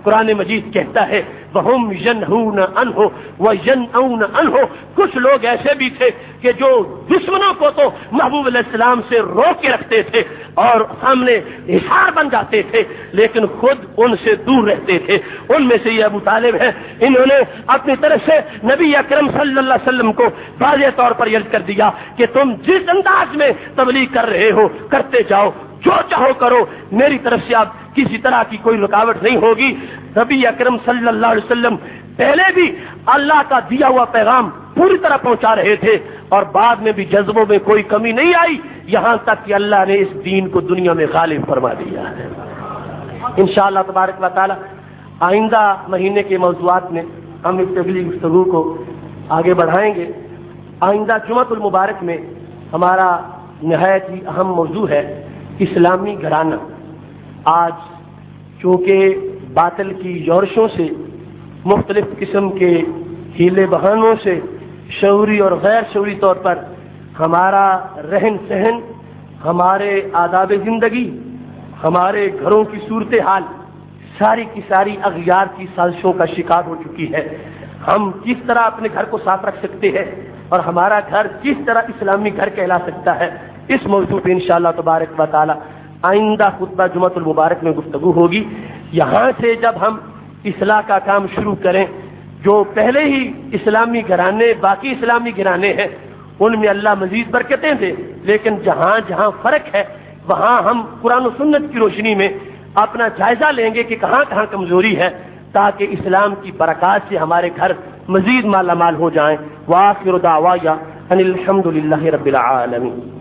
قرآن مجید کہتا ہے وَهُمْ يَنْهُونَ عَنْهُ وَيَنْأَوْنَ عَنْهُ، کچھ لوگ ایسے بھی تھے کہ جو دشمنوں کو تو محبوب علیہ السلام سے روک کے رکھتے تھے اور سامنے حصار بن جاتے تھے، لیکن خود ان سے دور رہتے تھے۔ ان میں سے یہ ابو طالب ہے، انہوں نے اپنی طرف سے نبی اکرم صلی اللہ علیہ وسلم کو واضح طور پر یہ کر دیا کہ تم جس انداز میں تبلیغ کر رہے ہو کرتے جاؤ، جو چاہو کرو، میری طرف سے آپ کسی طرح کی کوئی رکاوٹ نہیں ہوگی۔ نبی اکرم صلی اللہ علیہ وسلم پہلے بھی اللہ کا دیا ہوا پیغام پوری طرح پہنچا رہے تھے اور بعد میں بھی جذبوں میں کوئی کمی نہیں آئی، یہاں تک کہ اللہ نے اس دین کو دنیا میں غالب فرما دیا ہے۔ انشاءاللہ تبارک و تعالی آئندہ مہینے کے موضوعات میں ہم اس تبلیغی گفتگو کو آگے بڑھائیں گے۔ آئندہ جمعۃ المبارک میں ہمارا نہایت ہی اہم موضوع ہے اسلامی گھرانہ۔ آج چونکہ باطل کی یورشوں سے، مختلف قسم کے ہیلے بہانوں سے شعوری اور غیر شعوری طور پر ہمارا رہن سہن، ہمارے آداب زندگی، ہمارے گھروں کی صورتحال ساری کی ساری اغیار کی سازشوں کا شکار ہو چکی ہے۔ ہم کس طرح اپنے گھر کو صاف رکھ سکتے ہیں اور ہمارا گھر کس طرح اسلامی گھر کہلا سکتا ہے، اس موضوع پہ انشاءاللہ تبارک و تعالی آئندہ خطبہ جمعۃ المبارک میں گفتگو ہوگی۔ یہاں سے جب ہم اصلاح کا کام شروع کریں، جو پہلے ہی اسلامی گھرانے باقی اسلامی گھرانے ہیں ان میں اللہ مزید برکتیں دے، لیکن جہاں جہاں فرق ہے وہاں ہم قرآن و سنت کی روشنی میں اپنا جائزہ لیں گے کہ کہاں کہاں کمزوری ہے، تاکہ اسلام کی برکات سے ہمارے گھر مزید مالا مال ہو جائیں۔ وآخر دعوایا ان الحمد للہ رب العالمین۔